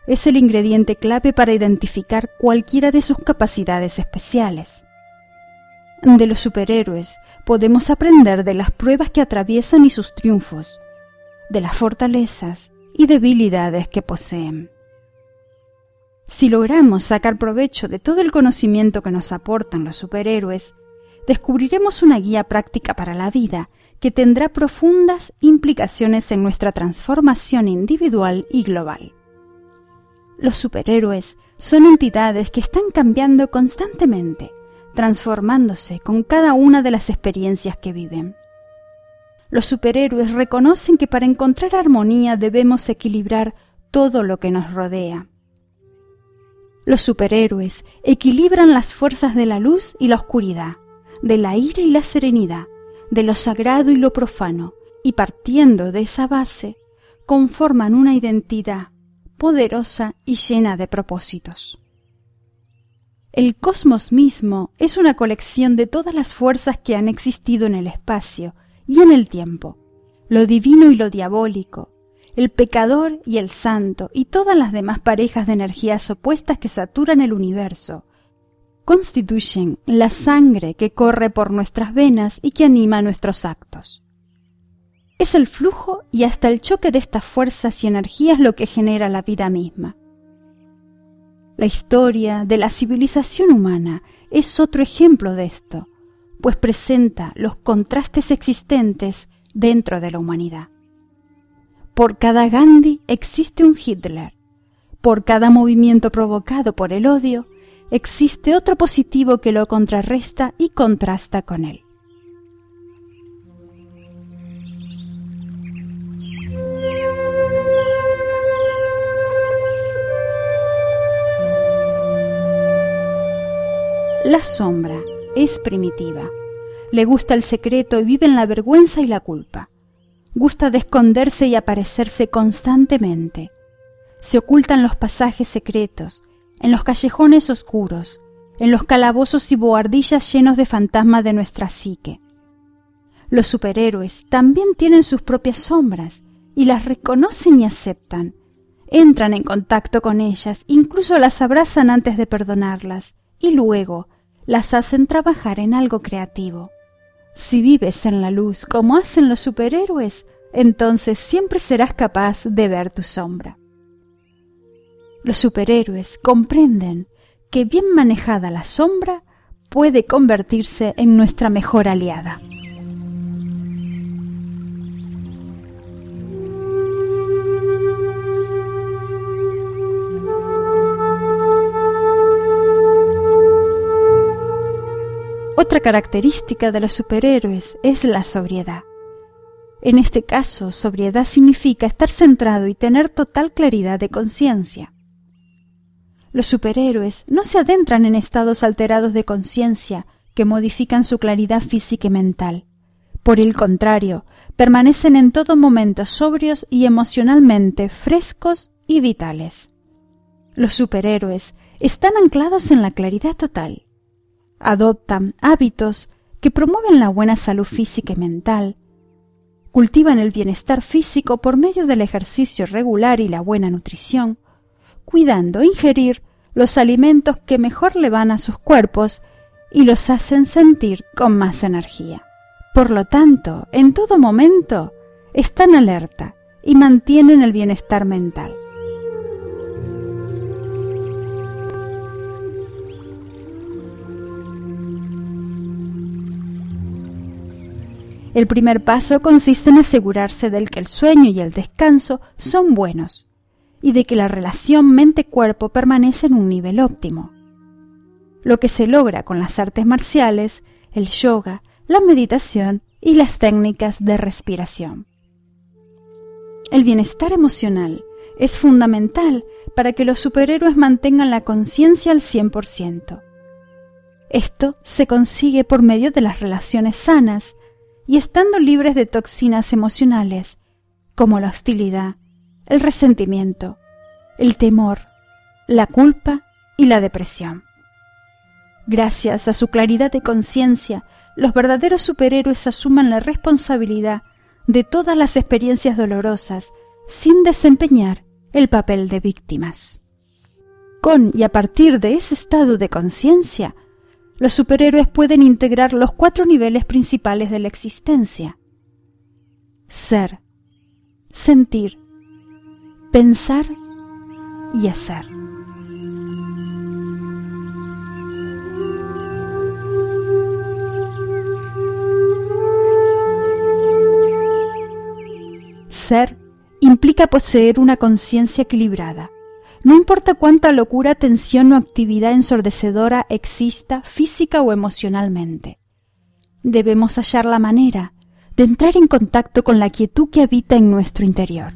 es el ingrediente clave para identificar cualquiera de sus capacidades especiales. De los superhéroes podemos aprender de las pruebas que atraviesan y sus triunfos, de las fortalezas y debilidades que poseen. Si logramos sacar provecho de todo el conocimiento que nos aportan los superhéroes, descubriremos una guía práctica para la vida que tendrá profundas implicaciones en nuestra transformación individual y global. Los superhéroes son entidades que están cambiando constantemente, transformándose con cada una de las experiencias que viven. Los superhéroes reconocen que para encontrar armonía debemos equilibrar todo lo que nos rodea. Los superhéroes equilibran las fuerzas de la luz y la oscuridad, de la ira y la serenidad, de lo sagrado y lo profano, y partiendo de esa base, conforman una identidad poderosa y llena de propósitos. El cosmos mismo es una colección de todas las fuerzas que han existido en el espacio y en el tiempo, lo divino y lo diabólico, el pecador y el santo y todas las demás parejas de energías opuestas que saturan el universo, constituyen la sangre que corre por nuestras venas y que anima nuestros actos. Es el flujo y hasta el choque de estas fuerzas y energías lo que genera la vida misma. La historia de la civilización humana es otro ejemplo de esto, pues presenta los contrastes existentes dentro de la humanidad. Por cada Gandhi existe un Hitler. Por cada movimiento provocado por el odio, existe otro positivo que lo contrarresta y contrasta con él. La sombra es primitiva. Le gusta el secreto y vive en la vergüenza y la culpa. Gusta de esconderse y aparecerse constantemente. Se oculta en los pasajes secretos, en los callejones oscuros, en los calabozos y bohardillas llenos de fantasmas de nuestra psique. Los superhéroes también tienen sus propias sombras y las reconocen y aceptan. Entran en contacto con ellas, incluso las abrazan antes de perdonarlas y luego las hacen trabajar en algo creativo. Si vives en la luz como hacen los superhéroes, entonces siempre serás capaz de ver tu sombra. Los superhéroes comprenden que bien manejada la sombra puede convertirse en nuestra mejor aliada. Otra característica de los superhéroes es la sobriedad. En este caso, sobriedad significa estar centrado y tener total claridad de conciencia. Los superhéroes no se adentran en estados alterados de conciencia que modifican su claridad física y mental. Por el contrario, permanecen en todo momento sobrios y emocionalmente frescos y vitales. Los superhéroes están anclados en la claridad total. Adoptan hábitos que promueven la buena salud física y mental, cultivan el bienestar físico por medio del ejercicio regular y la buena nutrición, cuidando ingerir los alimentos que mejor le van a sus cuerpos y los hacen sentir con más energía. Por lo tanto, en todo momento están alerta y mantienen el bienestar mental. El primer paso consiste en asegurarse de que el sueño y el descanso son buenos y de que la relación mente-cuerpo permanece en un nivel óptimo. Lo que se logra con las artes marciales, el yoga, la meditación y las técnicas de respiración. El bienestar emocional es fundamental para que los superhéroes mantengan la conciencia al 100%. Esto se consigue por medio de las relaciones sanas y estando libres de toxinas emocionales como la hostilidad, el resentimiento, el temor, la culpa y la depresión. Gracias a su claridad de conciencia, los verdaderos superhéroes asumen la responsabilidad de todas las experiencias dolorosas sin desempeñar el papel de víctimas. Con y a partir de ese estado de conciencia, los superhéroes pueden integrar los 4 niveles principales de la existencia: ser, sentir, pensar y hacer. Ser implica poseer una conciencia equilibrada. No importa cuánta locura, tensión o actividad ensordecedora exista física o emocionalmente. Debemos hallar la manera de entrar en contacto con la quietud que habita en nuestro interior.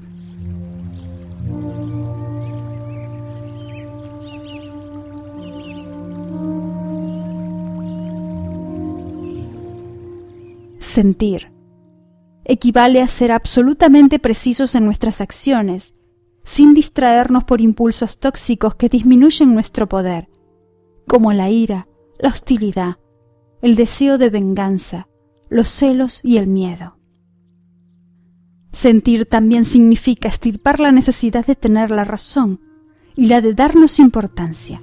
Sentir equivale a ser absolutamente precisos en nuestras acciones, sin distraernos por impulsos tóxicos que disminuyen nuestro poder, como la ira, la hostilidad, el deseo de venganza, los celos y el miedo. Sentir también significa extirpar la necesidad de tener la razón y la de darnos importancia.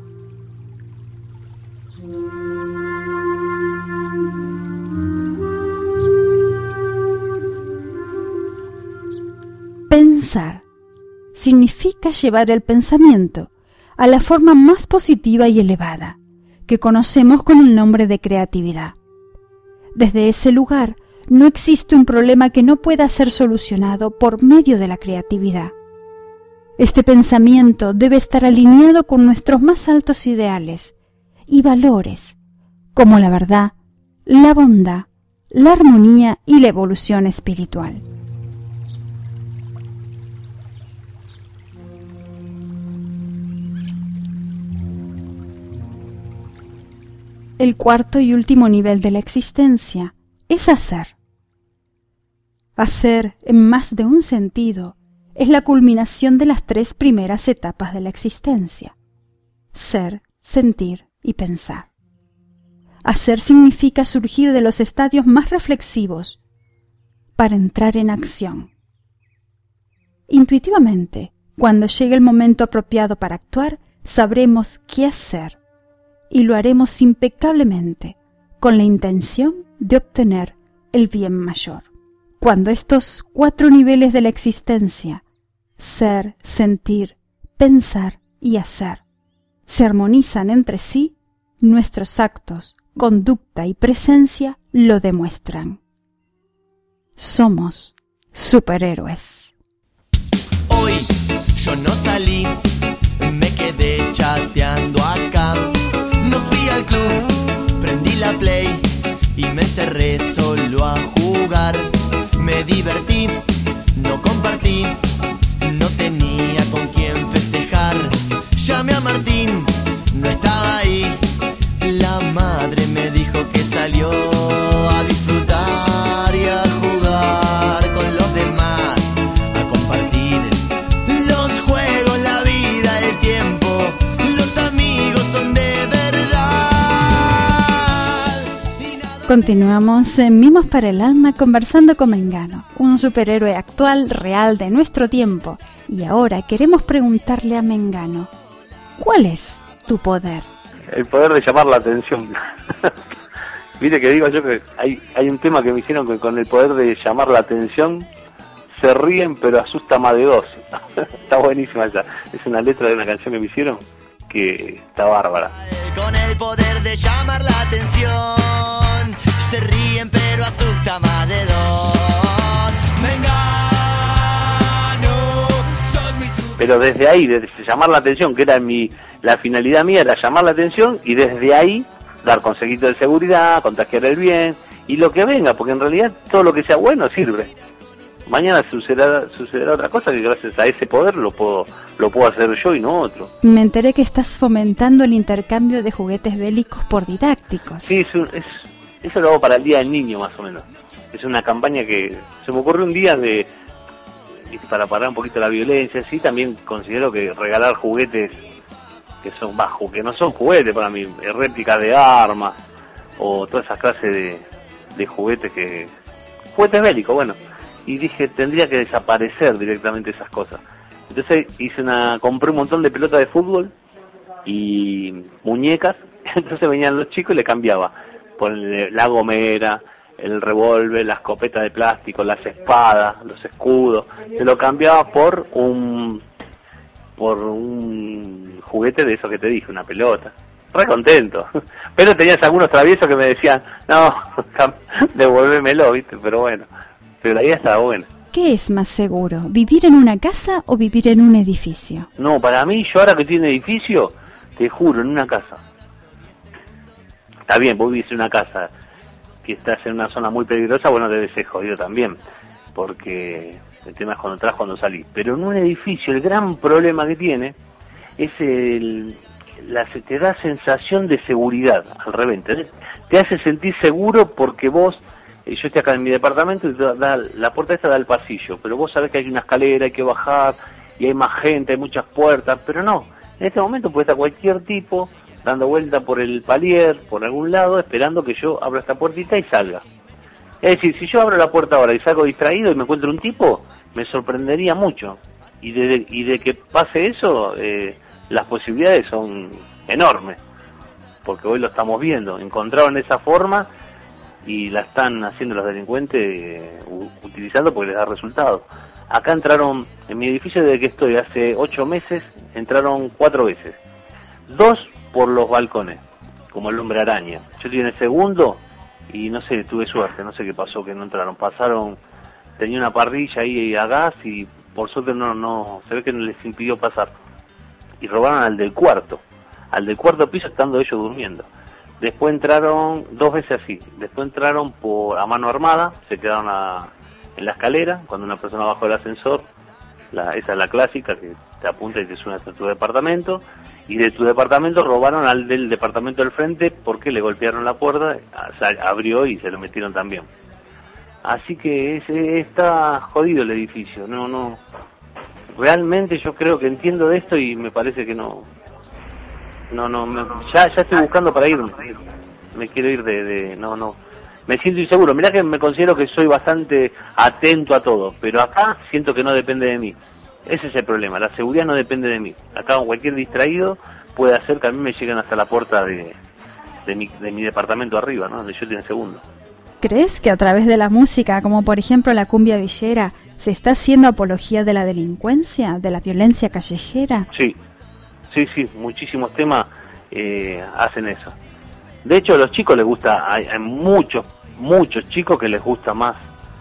Pensar significa llevar el pensamiento a la forma más positiva y elevada, que conocemos con el nombre de creatividad. Desde ese lugar no existe un problema que no pueda ser solucionado por medio de la creatividad. Este pensamiento debe estar alineado con nuestros más altos ideales y valores, como la verdad, la bondad, la armonía y la evolución espiritual. El cuarto y último nivel de la existencia es hacer. Hacer, en más de un sentido, es la culminación de las 3 primeras etapas de la existencia: ser, sentir y pensar. Hacer significa surgir de los estadios más reflexivos para entrar en acción. Intuitivamente, cuando llegue el momento apropiado para actuar, sabremos qué hacer. Y lo haremos impecablemente, con la intención de obtener el bien mayor. Cuando estos 4 niveles de la existencia, ser, sentir, pensar y hacer, se armonizan entre sí, nuestros actos, conducta y presencia lo demuestran. Somos superhéroes. Hoy yo no salí, me quedé chateando acá. No fui al club, prendí la play y me encerré solo a jugar. Me divertí, no compartí, no tenía con quién festejar. Llamé a Martín, no estaba ahí. La madre me dijo que salió a disfrutar y a jugar con los demás, a compartir los juegos, la vida, el tiempo. Los amigos son de Continuamos en Mimos para el Alma conversando con Mengano, un superhéroe actual, real, de nuestro tiempo. Y ahora queremos preguntarle a Mengano, ¿cuál es tu poder? El poder de llamar la atención. Viste que digo yo que hay un tema que me hicieron que con el poder de llamar la atención se ríen pero asusta más de 2. Está buenísima esa. Es una letra de una canción que me hicieron que está bárbara. Con el poder de llamar la atención, se ríen pero asusta más de 2. Mengano, son mis... Pero desde ahí, desde llamar la atención, que era la finalidad mía, era llamar la atención, y desde ahí dar consejitos de seguridad, contagiar el bien, y lo que venga, porque en realidad todo lo que sea bueno sirve. Mañana sucederá otra cosa que gracias a ese poder lo puedo hacer yo y no otro. Me enteré que estás fomentando el intercambio de juguetes bélicos por didácticos. Sí, eso lo hago para el Día del Niño más o menos. Es una campaña que se me ocurrió un día para parar un poquito la violencia. Sí, también considero que regalar juguetes que no son juguetes para mí, réplicas de armas o todas esas clases de juguetes juguetes bélicos, bueno. Y dije, tendría que desaparecer directamente esas cosas. Entonces compré un montón de pelotas de fútbol y muñecas. Entonces venían los chicos y le cambiaba por la gomera, el revólver, la escopeta de plástico, las espadas, los escudos. Se lo cambiaba por un juguete de eso que te dije, una pelota. Re contento. Pero tenías algunos traviesos que me decían, no, devuélvemelo, ¿viste? Pero bueno, pero la idea estaba buena. ¿Qué es más seguro, vivir en una casa o vivir en un edificio? No, para mí, yo ahora que tiene edificio, te juro, en una casa. Está bien, vos vivís en una casa que estás en una zona muy peligrosa, bueno, debe ser jodido también, porque el tema es cuando entras, cuando salís. Pero en un edificio, el gran problema que tiene es te da sensación de seguridad, al revés. Te hace sentir seguro porque vos, yo estoy acá en mi departamento y la puerta esta da al pasillo, pero vos sabés que hay una escalera, hay que bajar, y hay más gente, hay muchas puertas, pero no, en este momento puede estar cualquier tipo dando vuelta por el palier, por algún lado, esperando que yo abra esta puertita y salga. Es decir, si yo abro la puerta ahora y salgo distraído y me encuentro un tipo, me sorprendería mucho. Y de que pase eso, las posibilidades son enormes, porque hoy lo estamos viendo. Encontraron esa forma y la están haciendo los delincuentes utilizando porque les da resultado. Acá entraron, en mi edificio desde que estoy, hace 8 meses, entraron 4 veces. 2 por los balcones, como el hombre araña. Yo estoy en el segundo y no sé, tuve suerte, no sé qué pasó, que no entraron. Tenía una parrilla ahí a gas y por suerte no se ve que no les impidió pasar. Y robaron al del cuarto piso estando ellos durmiendo. Después entraron 2 veces así, después entraron a mano armada, se quedaron en la escalera, cuando una persona bajó el ascensor, esa es la clásica, que te apunta y te sube hasta tu departamento, y de tu departamento robaron al del departamento del frente porque le golpearon la puerta, abrió y se lo metieron también. Así que está jodido el edificio, no, realmente yo creo que entiendo de esto y me parece que ya estoy buscando para irme, me quiero ir no, me siento inseguro. Mirá que me considero que soy bastante atento a todo, pero acá siento que no depende de mí. Ese es el problema, la seguridad no depende de mí. Acá cualquier distraído puede hacer que a mí me lleguen hasta la puerta de mi departamento arriba, ¿no? Donde yo estoy en segundo. ¿Crees que a través de la música, como por ejemplo la cumbia villera, se está haciendo apología de la delincuencia, de la violencia callejera? Sí, muchísimos temas hacen eso. De hecho, a los chicos les gusta, hay muchos chicos que les gusta más,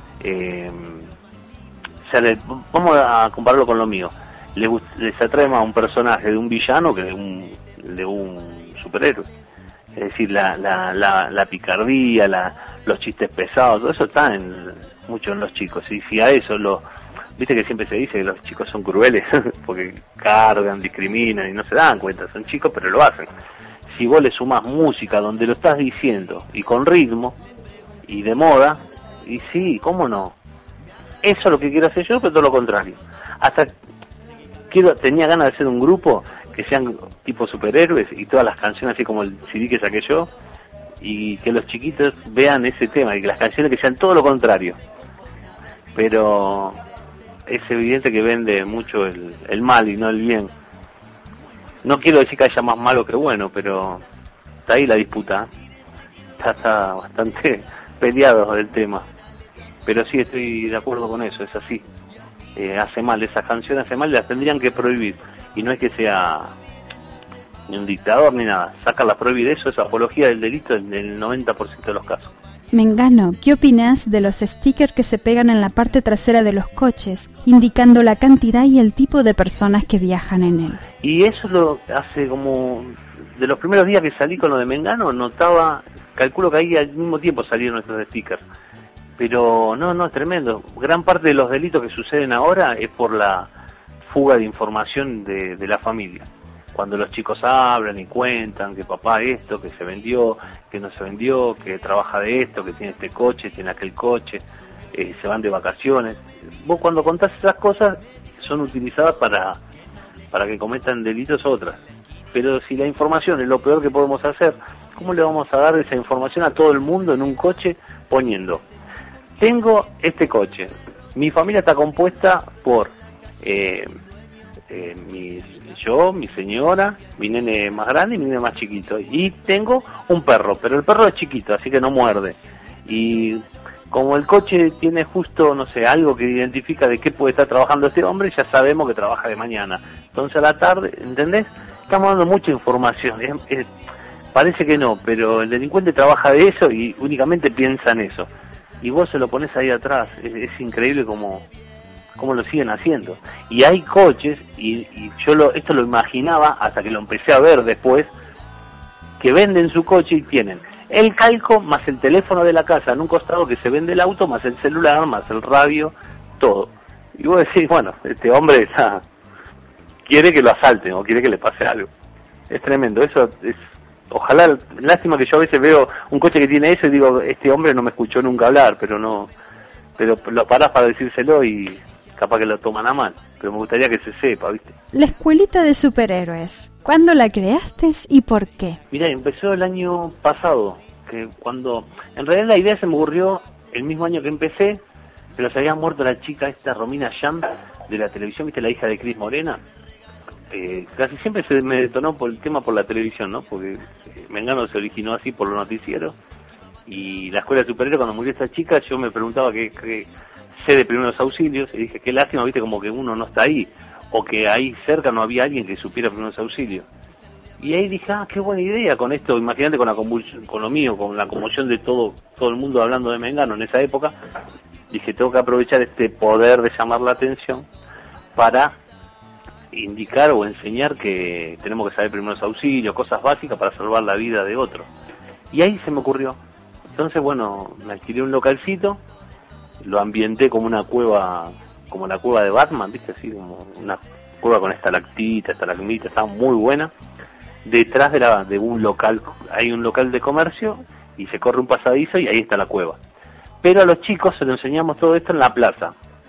vamos a compararlo con lo mío, les atrae más un personaje de un villano que de un superhéroe. Es decir, la picardía, los chistes pesados, todo eso está mucho en los chicos. Y si a eso viste que siempre se dice que los chicos son crueles, porque cargan, discriminan y no se dan cuenta, son chicos pero lo hacen. Si vos le sumás música donde lo estás diciendo y con ritmo y de moda, y sí, ¿cómo no? Eso es lo que quiero hacer yo, pero todo lo contrario. Tenía ganas de hacer un grupo que sean tipo superhéroes y todas las canciones así como el CD que saqué yo, y que los chiquitos vean ese tema y que las canciones que sean todo lo contrario. Pero es evidente que vende mucho el mal y no el bien. No quiero decir que haya más malo que bueno, pero está ahí la disputa. Está bastante peleado el tema. Pero sí estoy de acuerdo con eso, es así. Hace mal, esas canciones hace mal, las tendrían que prohibir. Y no es que sea ni un dictador ni nada. Sacarlas, prohibir eso, es apología del delito en el 90% de los casos. Mengano, ¿qué opinás de los stickers que se pegan en la parte trasera de los coches, indicando la cantidad y el tipo de personas que viajan en él? Y eso lo hace como... De los primeros días que salí con lo de Mengano, calculo que ahí al mismo tiempo salieron estos stickers. Pero no, es tremendo. Gran parte de los delitos que suceden ahora es por la fuga de información de la familia. Cuando los chicos hablan y cuentan que papá esto, que se vendió, que no se vendió, que trabaja de esto, que tiene este coche, tiene aquel coche, se van de vacaciones. Vos cuando contás esas cosas son utilizadas para que cometan delitos otras. Pero si la información es lo peor que podemos hacer, ¿cómo le vamos a dar esa información a todo el mundo en un coche poniendo: tengo este coche, mi familia está compuesta por yo, mi señora, mi nene más grande y mi nene más chiquito. Y tengo un perro, pero el perro es chiquito, así que no muerde. Y como el coche tiene justo, no sé, algo que identifica de qué puede estar trabajando este hombre, ya sabemos que trabaja de mañana. Entonces a la tarde, ¿entendés? Estamos dando mucha información. Parece que no, pero el delincuente trabaja de eso y únicamente piensa en eso. Y vos se lo pones ahí atrás. Es increíble cómo lo siguen haciendo. Y hay coches, y yo esto lo imaginaba hasta que lo empecé a ver después, que venden su coche y tienen el calco más el teléfono de la casa en un costado, que se vende el auto, más el celular, más el radio, todo. Y vos decís, bueno, este hombre quiere que lo asalten o quiere que le pase algo. Es tremendo, eso es... Ojalá, lástima que yo a veces veo un coche que tiene eso y digo, este hombre no me escuchó nunca hablar, pero lo parás para decírselo y capaz que lo toman a mal, pero me gustaría que se sepa, ¿viste? La escuelita de superhéroes, ¿cuándo la creaste y por qué? Mirá, empezó el año pasado, que cuando... En realidad la idea se me ocurrió el mismo año que empecé, pero se había muerto la chica esta, Romina Yan, de la televisión, ¿viste? La hija de Cris Morena. Casi siempre se me detonó por el tema por la televisión, ¿no? Porque Mengano se originó así por los noticieros. Y la escuela de superhéroes, cuando murió esta chica, yo me preguntaba qué sé de primeros auxilios, y dije, qué lástima, viste, como que uno no está ahí, o que ahí cerca no había alguien que supiera primeros auxilios. Y ahí dije, qué buena idea con esto, imagínate con la convulsión, con lo mío, con la conmoción de todo el mundo hablando de Mengano en esa época. Dije, tengo que aprovechar este poder de llamar la atención para indicar o enseñar que tenemos que saber primeros auxilios, cosas básicas para salvar la vida de otro. Y ahí se me ocurrió. Entonces, bueno, me alquilé un localcito, lo ambienté como una cueva, como la cueva de Batman, ¿viste? Así como una cueva con estalactita, estaba muy buena. Detrás de un local, hay un local de comercio y se corre un pasadizo y ahí está la cueva. Pero a los chicos se lo enseñamos todo esto en la plaza.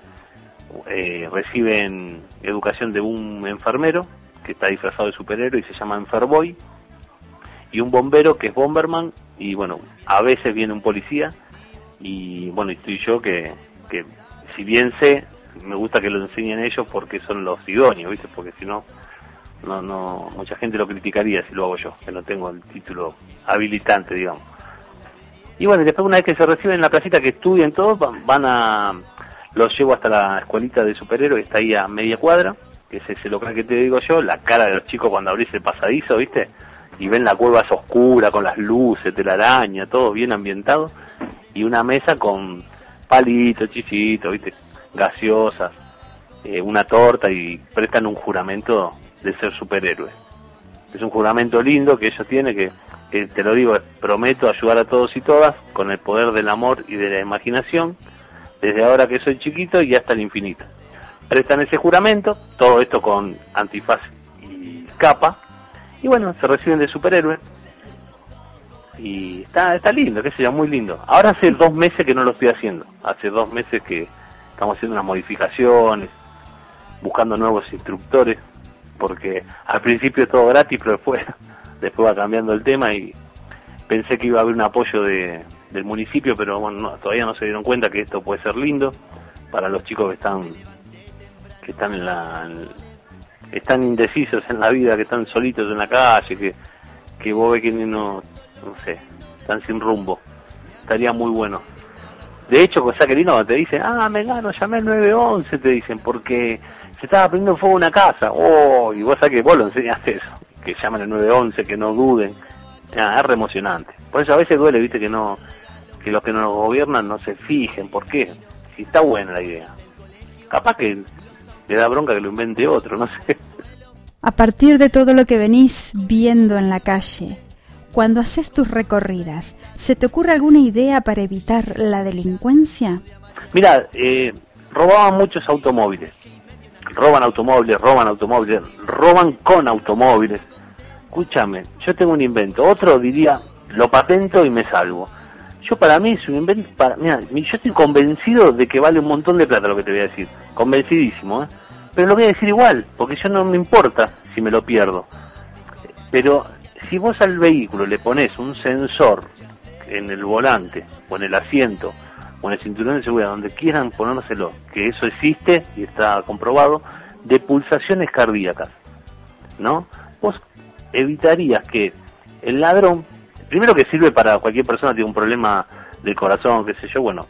Reciben educación de un enfermero que está disfrazado de superhéroe y se llama Enferboy, y un bombero que es Bomberman, y bueno, a veces viene un policía, y bueno, estoy yo que si bien sé, me gusta que lo enseñen ellos porque son los idóneos, ¿viste? Porque si no, mucha gente lo criticaría si lo hago yo, que no tengo el título habilitante, digamos. Y bueno, después una vez que se reciben en la placita, que estudian todo, los llevo hasta la escuelita de superhéroes, que está ahí a media cuadra, que es ese local que te digo yo, la cara de los chicos cuando abrís el pasadizo, ¿viste? Y ven la cueva esa oscura, con las luces, telaraña, todo bien ambientado, y una mesa con palitos, chichitos, ¿viste? Gaseosas, una torta, y prestan un juramento de ser superhéroes. Es un juramento lindo que ellos tienen, que te lo digo, prometo ayudar a todos y todas con el poder del amor y de la imaginación, desde ahora que soy chiquito y hasta el infinito. Prestan ese juramento, todo esto con antifaz y capa, y bueno, se reciben de superhéroe. Y está lindo, qué sé yo, muy lindo. Ahora hace 2 meses que no lo estoy haciendo. Hace 2 meses que estamos haciendo unas modificaciones, buscando nuevos instructores, porque al principio es todo gratis, pero después va cambiando el tema, y pensé que iba a haber un apoyo del municipio, pero bueno, todavía no se dieron cuenta que esto puede ser lindo para los chicos que están indecisos en la vida, que están solitos en la calle, que vos ves que no sé, están sin rumbo. Estaría muy bueno. De hecho, con Saquerino te dicen, Mengano, llamé al 911, te dicen, porque se estaba prendiendo fuego una casa. Y vos sabés que vos lo enseñaste eso, que llamen al 911, que no duden. Es re emocionante. Por eso a veces duele, viste, que los que nos gobiernan no se fijen. ¿Por qué? Si está buena la idea. Capaz que le da bronca que lo invente otro, no sé. A partir de todo lo que venís viendo en la calle, cuando haces tus recorridas, ¿se te ocurre alguna idea para evitar la delincuencia? Mirá, robaban muchos automóviles. Roban con automóviles. Escúchame, yo tengo un invento. Otro diría, lo patento y me salvo. Para mí es un invento. Mirá, yo estoy convencido de que vale un montón de plata lo que te voy a decir. Convencidísimo, ¿eh? Pero lo voy a decir igual, porque yo no me importa si me lo pierdo. Pero si vos al vehículo le pones un sensor en el volante, o en el asiento, o en el cinturón de seguridad, donde quieran ponérselo, que eso existe y está comprobado, de pulsaciones cardíacas, ¿no? Vos evitarías que el ladrón, primero que sirve para cualquier persona que tiene un problema del corazón, qué sé yo, bueno,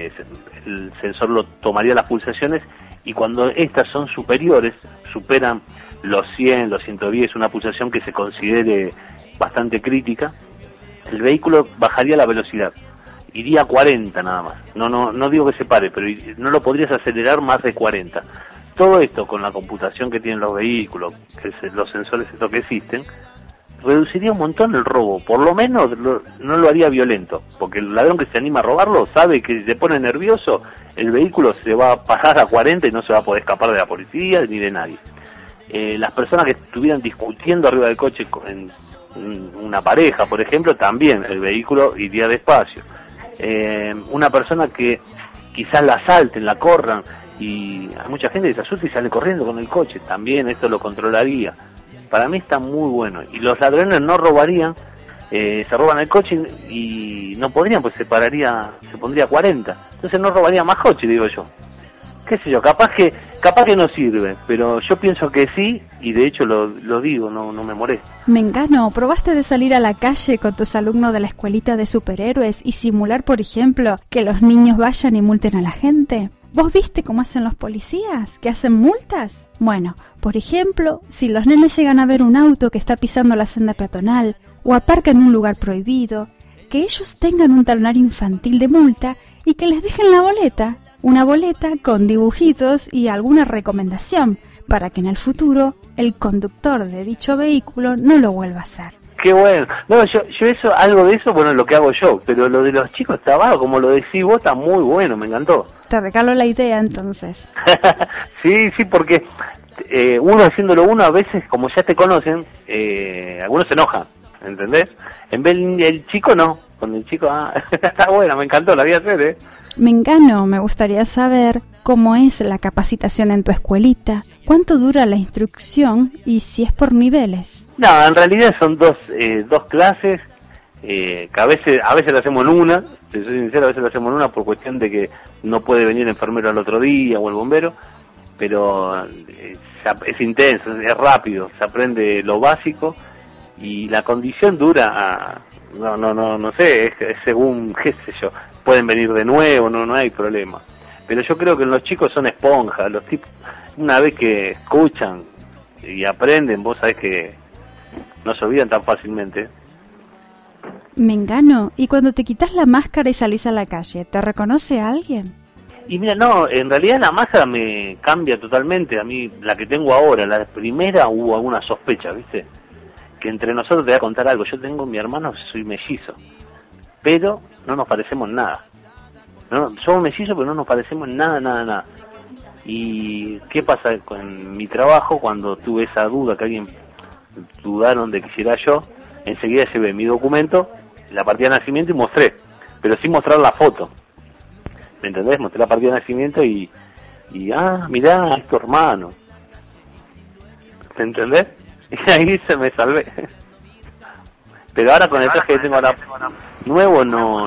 el sensor lo tomaría las pulsaciones y cuando estas son superiores, superan los 100, los 110, una pulsación que se considere bastante crítica, el vehículo bajaría la velocidad, iría a 40 nada más, no digo que se pare, pero no lo podrías acelerar más de 40. Todo esto con la computación que tienen los vehículos, los sensores estos que existen, reduciría un montón el robo, por lo menos no lo haría violento, porque el ladrón que se anima a robarlo sabe que si se pone nervioso, el vehículo se va a parar a 40 y no se va a poder escapar de la policía ni de nadie. Las personas que estuvieran discutiendo arriba del coche en una pareja, por ejemplo, también el vehículo iría despacio. Una persona que quizás la asalten, la corran, y a mucha gente que se asusta y sale corriendo con el coche, también esto lo controlaría. Para mí está muy bueno. Y los ladrones no robarían, se roban el coche y no podrían, pues se pondría 40. Entonces no robaría más coche, digo yo. Qué sé yo, capaz que no sirve, pero yo pienso que sí, y de hecho lo digo, no me molesta. Mengano, ¿probaste de salir a la calle con tus alumnos de la escuelita de superhéroes y simular, por ejemplo, que los niños vayan y multen a la gente? ¿Vos viste cómo hacen los policías? ¿Que hacen multas? Bueno, por ejemplo, si los nenes llegan a ver un auto que está pisando la senda peatonal o aparca en un lugar prohibido, que ellos tengan un talonario infantil de multa y que les dejen la boleta, una boleta con dibujitos y alguna recomendación para que en el futuro el conductor de dicho vehículo no lo vuelva a hacer. Qué bueno. No, yo eso, algo de eso, bueno, es lo que hago yo, pero lo de los chicos trabajo, como lo decís vos, está muy bueno, me encantó. Te regalo la idea entonces. Sí, porque uno haciéndolo a veces, como ya te conocen, algunos se enojan, ¿entendés? En vez del chico no, con el chico, está bueno, me encantó, la voy a hacer, Mengano, me gustaría saber cómo es la capacitación en tu escuelita, cuánto dura la instrucción y si es por niveles. No, en realidad son dos clases, que a veces lo hacemos en una, si soy sincero, a veces lo hacemos en una por cuestión de que no puede venir el enfermero al otro día o el bombero, pero es intenso, es rápido, se aprende lo básico y la condición dura, no sé, es según, qué sé yo, pueden venir de nuevo, no hay problema. Pero yo creo que los chicos son esponjas, los tipos, una vez que escuchan y aprenden, vos sabés que no se olvidan tan fácilmente. Mengano, ¿y cuando te quitas la máscara y salís a la calle, te reconoce alguien? Y mira, no, en realidad la máscara me cambia totalmente. A mí, la que tengo ahora, la primera, hubo alguna sospecha, ¿viste? Que entre nosotros, te voy a contar algo, yo tengo mi hermano, soy mellizo, pero no nos parecemos en nada. No, somos mellizos, pero no nos parecemos en nada. ¿Y qué pasa con mi trabajo? Cuando tuve esa duda, que alguien dudaron de que hiciera yo, enseguida llevé mi documento, la partida de nacimiento y mostré, pero sin mostrar la foto. ¿Me entendés? Mostré la partida de nacimiento y mirá, es tu hermano. ¿Me entendés? Y ahí se me salvé. Pero ahora con el traje que tengo ahora nuevo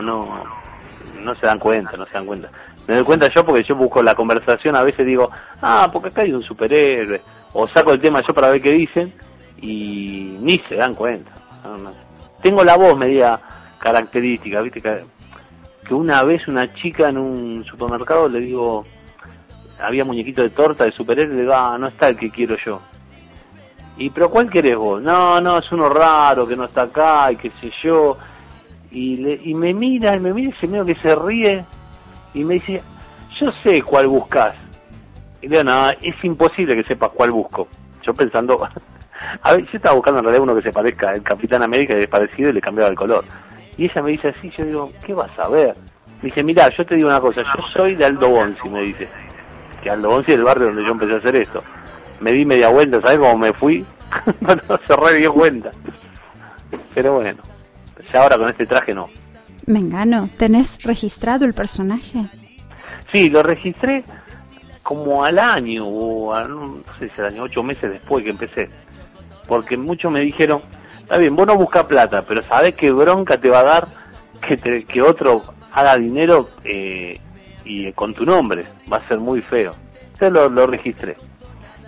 no se dan cuenta. Me doy cuenta yo porque yo busco la conversación, a veces digo, porque acá hay un superhéroe, o saco el tema yo para ver qué dicen, y ni se dan cuenta. No. Tengo la voz media característica, viste, que una vez una chica en un supermercado le digo, había muñequito de torta de superhéroe, le digo, no está el que quiero yo. ¿Pero cuál querés vos? No, es uno raro que no está acá y qué sé yo. Y me mira y se medio que se ríe y me dice, yo sé cuál buscas. Y le digo, no, es imposible que sepas cuál busco. Yo pensando, a ver, yo estaba buscando en realidad uno que se parezca al Capitán América, y es parecido, y le cambiaba el color. Y ella me dice así, yo digo, ¿qué vas a ver? Me dice, mirá, yo te digo una cosa, yo soy de Aldo Bonzi, me dice. Que Aldo Bonzi es el barrio donde yo empecé a hacer esto. Me di media vuelta, ¿sabes cómo me fui? No se re dio cuenta. Pero bueno, ya ahora con este traje no. Mengano, ¿tenés registrado el personaje? Sí, lo registré como al año, no sé si al año, 8 meses después que empecé. Porque muchos me dijeron, está bien, vos no buscás plata, pero sabés qué bronca te va a dar que otro haga dinero y con tu nombre. Va a ser muy feo. Entonces lo registré.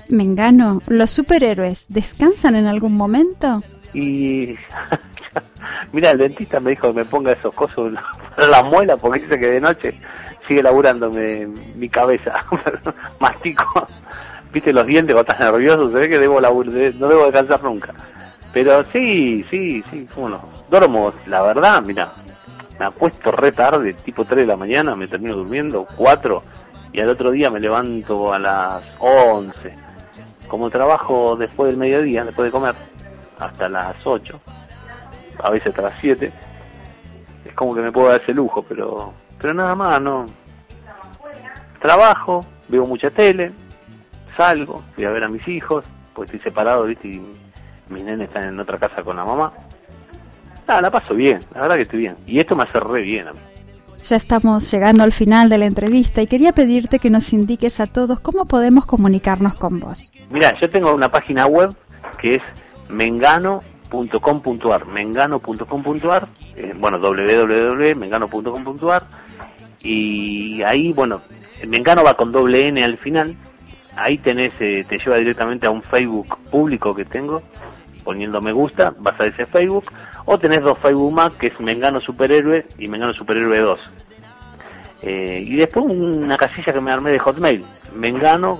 Mengano, ¿los superhéroes descansan en algún momento? Y mira, el dentista me dijo que me ponga esos cosos para la muela porque dice que de noche sigue laburándome mi cabeza. Mastico, viste los dientes cuando estás nervioso, se ve que no debo descansar nunca. Pero sí, bueno, duermo, la verdad, mira, me acuesto re tarde, tipo 3 de la mañana, me termino durmiendo, 4, y al otro día me levanto a las 11. Como trabajo después del mediodía, después de comer, hasta las 8, a veces hasta las 7, es como que me puedo dar ese lujo, pero nada más, no. Trabajo, veo mucha tele, salgo, voy a ver a mis hijos, pues estoy separado, ¿viste? Y mis nenes están en otra casa con la mamá. Nada, la paso bien, la verdad que estoy bien. Y esto me hace re bien a mí. Ya estamos llegando al final de la entrevista y quería pedirte que nos indiques a todos cómo podemos comunicarnos con vos. Mira, yo tengo una página web que es mengano.com.ar, mengano.com.ar, www.mengano.com.ar, y ahí, bueno, Mengano va con doble N al final. Ahí tenés, te lleva directamente a un Facebook público que tengo, poniendo me gusta, vas a ese Facebook, o tenés 2 Facebook más, que es Mengano Superhéroe y Mengano Superhéroe 2. Y después una casilla que me armé de Hotmail, mengano,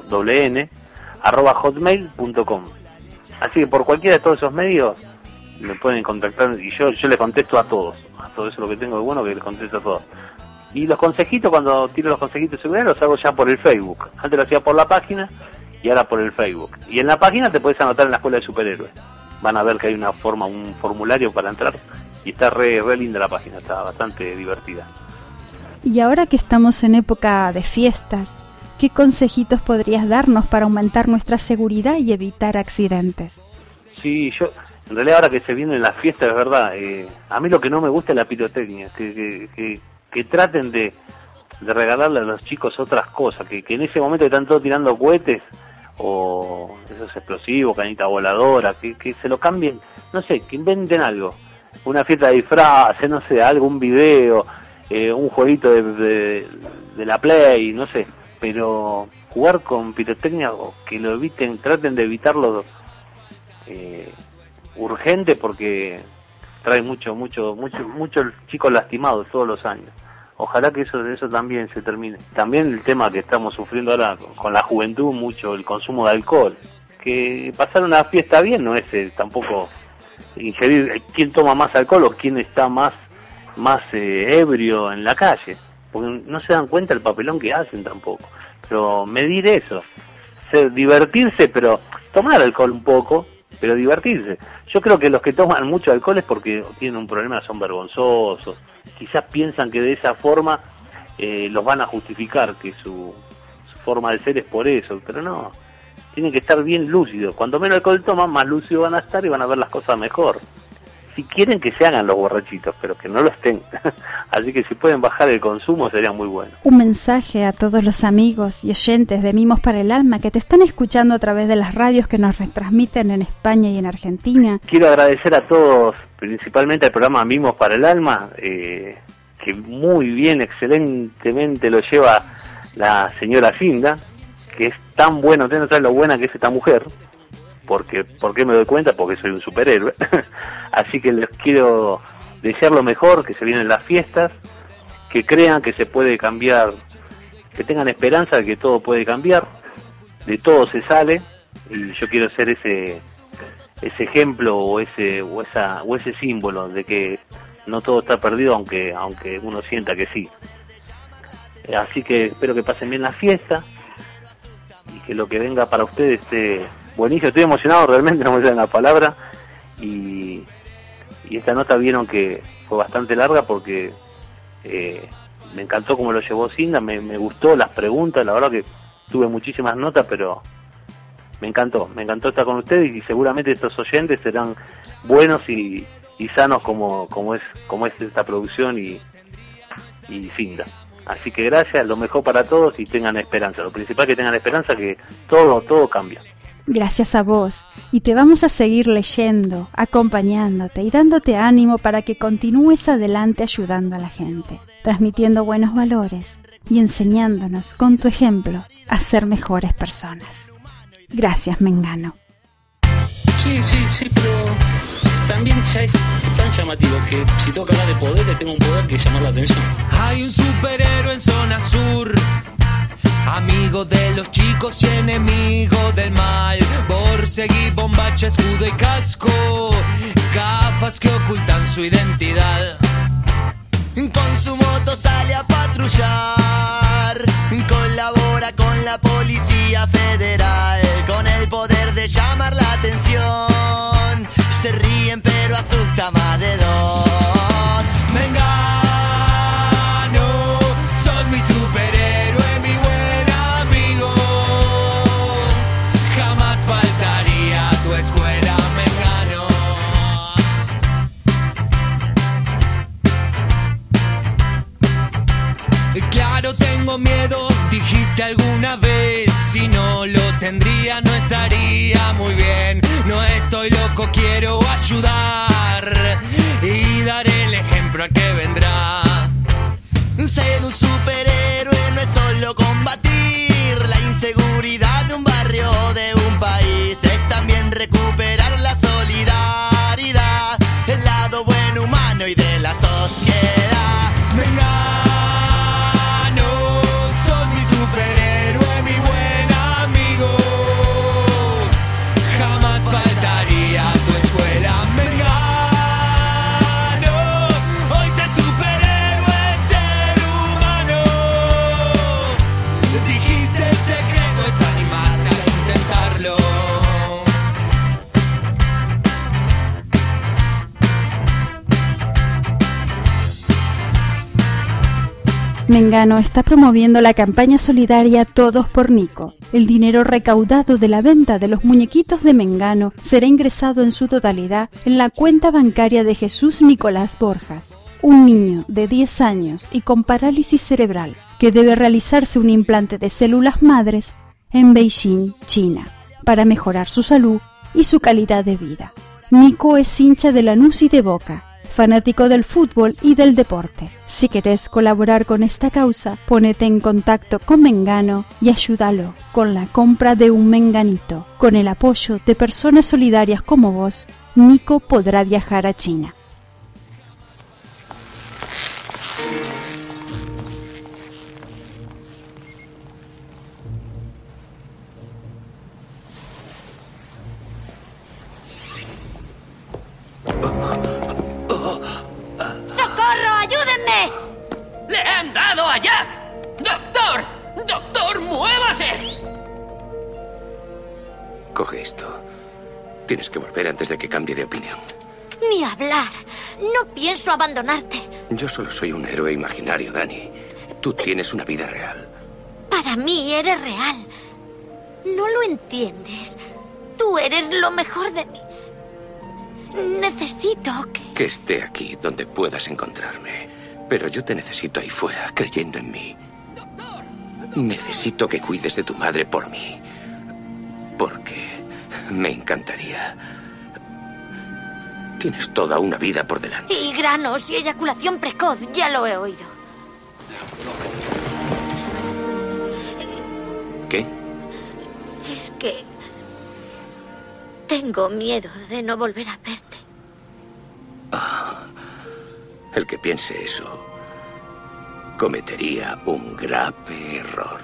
@hotmail.com. Así que por cualquiera de todos esos medios me pueden contactar y yo les contesto a todos. A todo eso lo que tengo de bueno que les contesto a todos. Y los consejitos, cuando tiro los consejitos de seguridad, los hago ya por el Facebook. Antes lo hacía por la página y ahora por el Facebook. Y en la página te puedes anotar en la Escuela de Superhéroes. Van a ver que hay un formulario para entrar y está re linda la página, está bastante divertida. Y ahora que estamos en época de fiestas, ¿qué consejitos podrías darnos para aumentar nuestra seguridad y evitar accidentes? Sí, yo, en realidad ahora que se vienen las fiestas, es verdad, a mí lo que no me gusta es la pirotecnia, que traten de regalarle a los chicos otras cosas, que en ese momento que están todos tirando cohetes, o esos explosivos, canita voladora, que se lo cambien, no sé, que inventen algo, una fiesta de disfraces, no sé, algo, un video, un jueguito de la Play, no sé, pero jugar con pirotecnia, que lo eviten, traten de evitarlo urgente, porque trae muchos chicos lastimados todos los años. Ojalá que eso también se termine. También el tema que estamos sufriendo ahora con la juventud, mucho el consumo de alcohol. Que pasar una fiesta bien no es tampoco ingerir quién toma más alcohol o quién está más ebrio en la calle. Porque no se dan cuenta el papelón que hacen tampoco. Pero medir eso, divertirse, pero tomar alcohol un poco, pero divertirse. Yo creo que los que toman mucho alcohol es porque tienen un problema, son vergonzosos. Quizás piensan que de esa forma los van a justificar, que su forma de ser es por eso, pero no, tienen que estar bien lúcidos. Cuanto menos alcohol toman, más lúcidos van a estar y van a ver las cosas mejor. Si quieren que se hagan los borrachitos, pero que no lo estén. Así que si pueden bajar el consumo sería muy bueno. Un mensaje a todos los amigos y oyentes de Mimos para el Alma que te están escuchando a través de las radios que nos retransmiten en España y en Argentina. Quiero agradecer a todos, principalmente al programa Mimos para el Alma, que muy bien, excelentemente lo lleva la señora Cinda, que es tan bueno, ustedes no saben lo buena que es esta mujer. ¿Por qué me doy cuenta? Porque soy un superhéroe. Así que les quiero desear lo mejor, que se vienen las fiestas, que crean que se puede cambiar, que tengan esperanza de que todo puede cambiar, de todo se sale, y yo quiero ser ese ejemplo o ese símbolo de que no todo está perdido, aunque uno sienta que sí. Así que espero que pasen bien la fiesta y que lo que venga para ustedes esté buenísimo. Estoy emocionado, realmente no me sale la palabra, y esta nota vieron que fue bastante larga porque me encantó cómo lo llevó Cinda, me gustó las preguntas, la verdad que tuve muchísimas notas, pero me encantó estar con ustedes, y seguramente estos oyentes serán buenos y sanos como es esta producción y Cinda. Así que gracias, lo mejor para todos y tengan esperanza. Lo principal, que tengan esperanza, que todo cambia. Gracias a vos, y te vamos a seguir leyendo, acompañándote y dándote ánimo para que continúes adelante ayudando a la gente, transmitiendo buenos valores y enseñándonos con tu ejemplo a ser mejores personas. Gracias, Mengano. Sí, pero también ya es tan llamativo que si tengo que hablar de poderes, tengo un poder que llamar la atención. Hay un superhéroe en zona sur, amigo de los chicos y enemigo del mal. Borseguí, bombacha, escudo y casco, gafas que ocultan su identidad. Con su moto sale a patrullar, colabora con la policía federal, con el poder de llamar la atención. Se ríen pero asusta más de dos. Mengano, sos mi superhéroe, mi buen amigo. Jamás faltaría a tu escuela, Mengano. Claro, tengo miedo, dijiste alguna vez. Si no lo tendría, no estaría muy bien. No estoy loco, quiero ayudar y dar el ejemplo al que vendrá. Ser un superhéroe no es solo combatir la inseguridad de un barrio o de un país. Es también recuperar la solidaridad, el lado bueno humano y de la sociedad. Venga. Mengano está promoviendo la campaña solidaria Todos por Nico. El dinero recaudado de la venta de los muñequitos de Mengano será ingresado en su totalidad en la cuenta bancaria de Jesús Nicolás Borjas, un niño de 10 años y con parálisis cerebral que debe realizarse un implante de células madres en Beijing, China, para mejorar su salud y su calidad de vida. Nico es hincha de Lanús y de Boca, fanático del fútbol y del deporte. Si querés colaborar con esta causa, ponete en contacto con Mengano y ayúdalo con la compra de un menganito. Con el apoyo de personas solidarias como vos, Nico podrá viajar a China. ¡Le han dado a Jack! ¡Doctor! ¡Doctor, muévase! Coge esto. Tienes que volver antes de que cambie de opinión. Ni hablar. No pienso abandonarte. Yo solo soy un héroe imaginario, Dani. Tú tienes una vida real. Para mí eres real. No lo entiendes. Tú eres lo mejor de mí. Necesito que esté aquí donde puedas encontrarme. Pero yo te necesito ahí fuera, creyendo en mí. Necesito que cuides de tu madre por mí. Porque me encantaría. Tienes toda una vida por delante. Y granos y eyaculación precoz, ya lo he oído. ¿Qué? Es que tengo miedo de no volver a verte. El que piense eso cometería un grave error.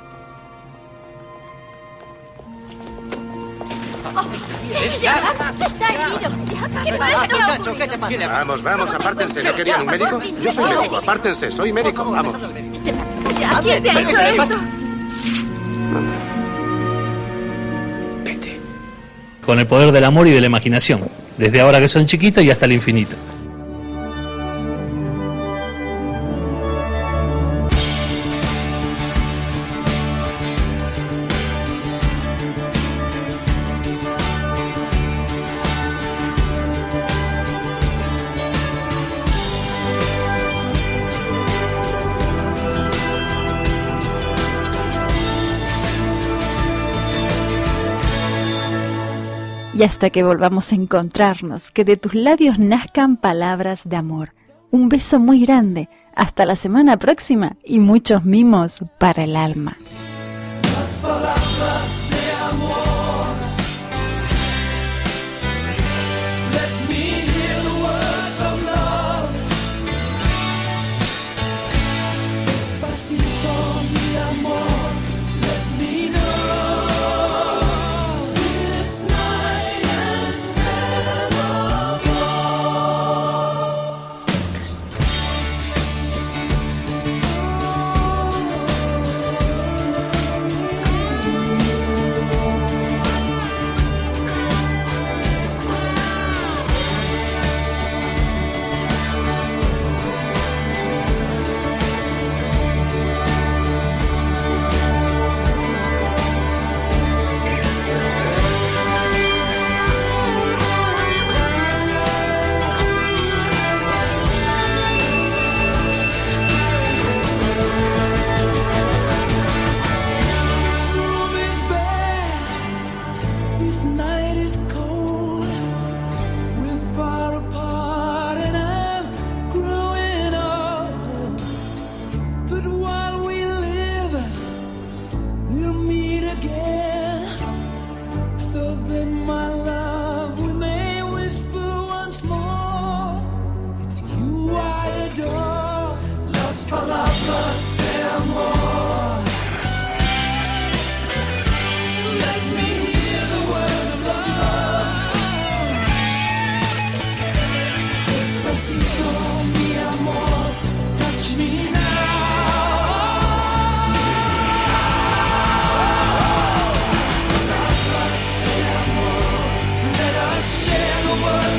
¡Está herido! ¿Qué pasa, muchacho? ¿Qué te pasa? Vamos, apártense. ¿No querían un médico? Yo soy médico, apártense, soy médico, vamos. ¿Quién te ha hecho esto? Vete. Con el poder del amor y de la imaginación, desde ahora que son chiquitos y hasta el infinito. Y hasta que volvamos a encontrarnos, que de tus labios nazcan palabras de amor. Un beso muy grande. Hasta la semana próxima y muchos mimos para el alma. Las palabras de amor. world.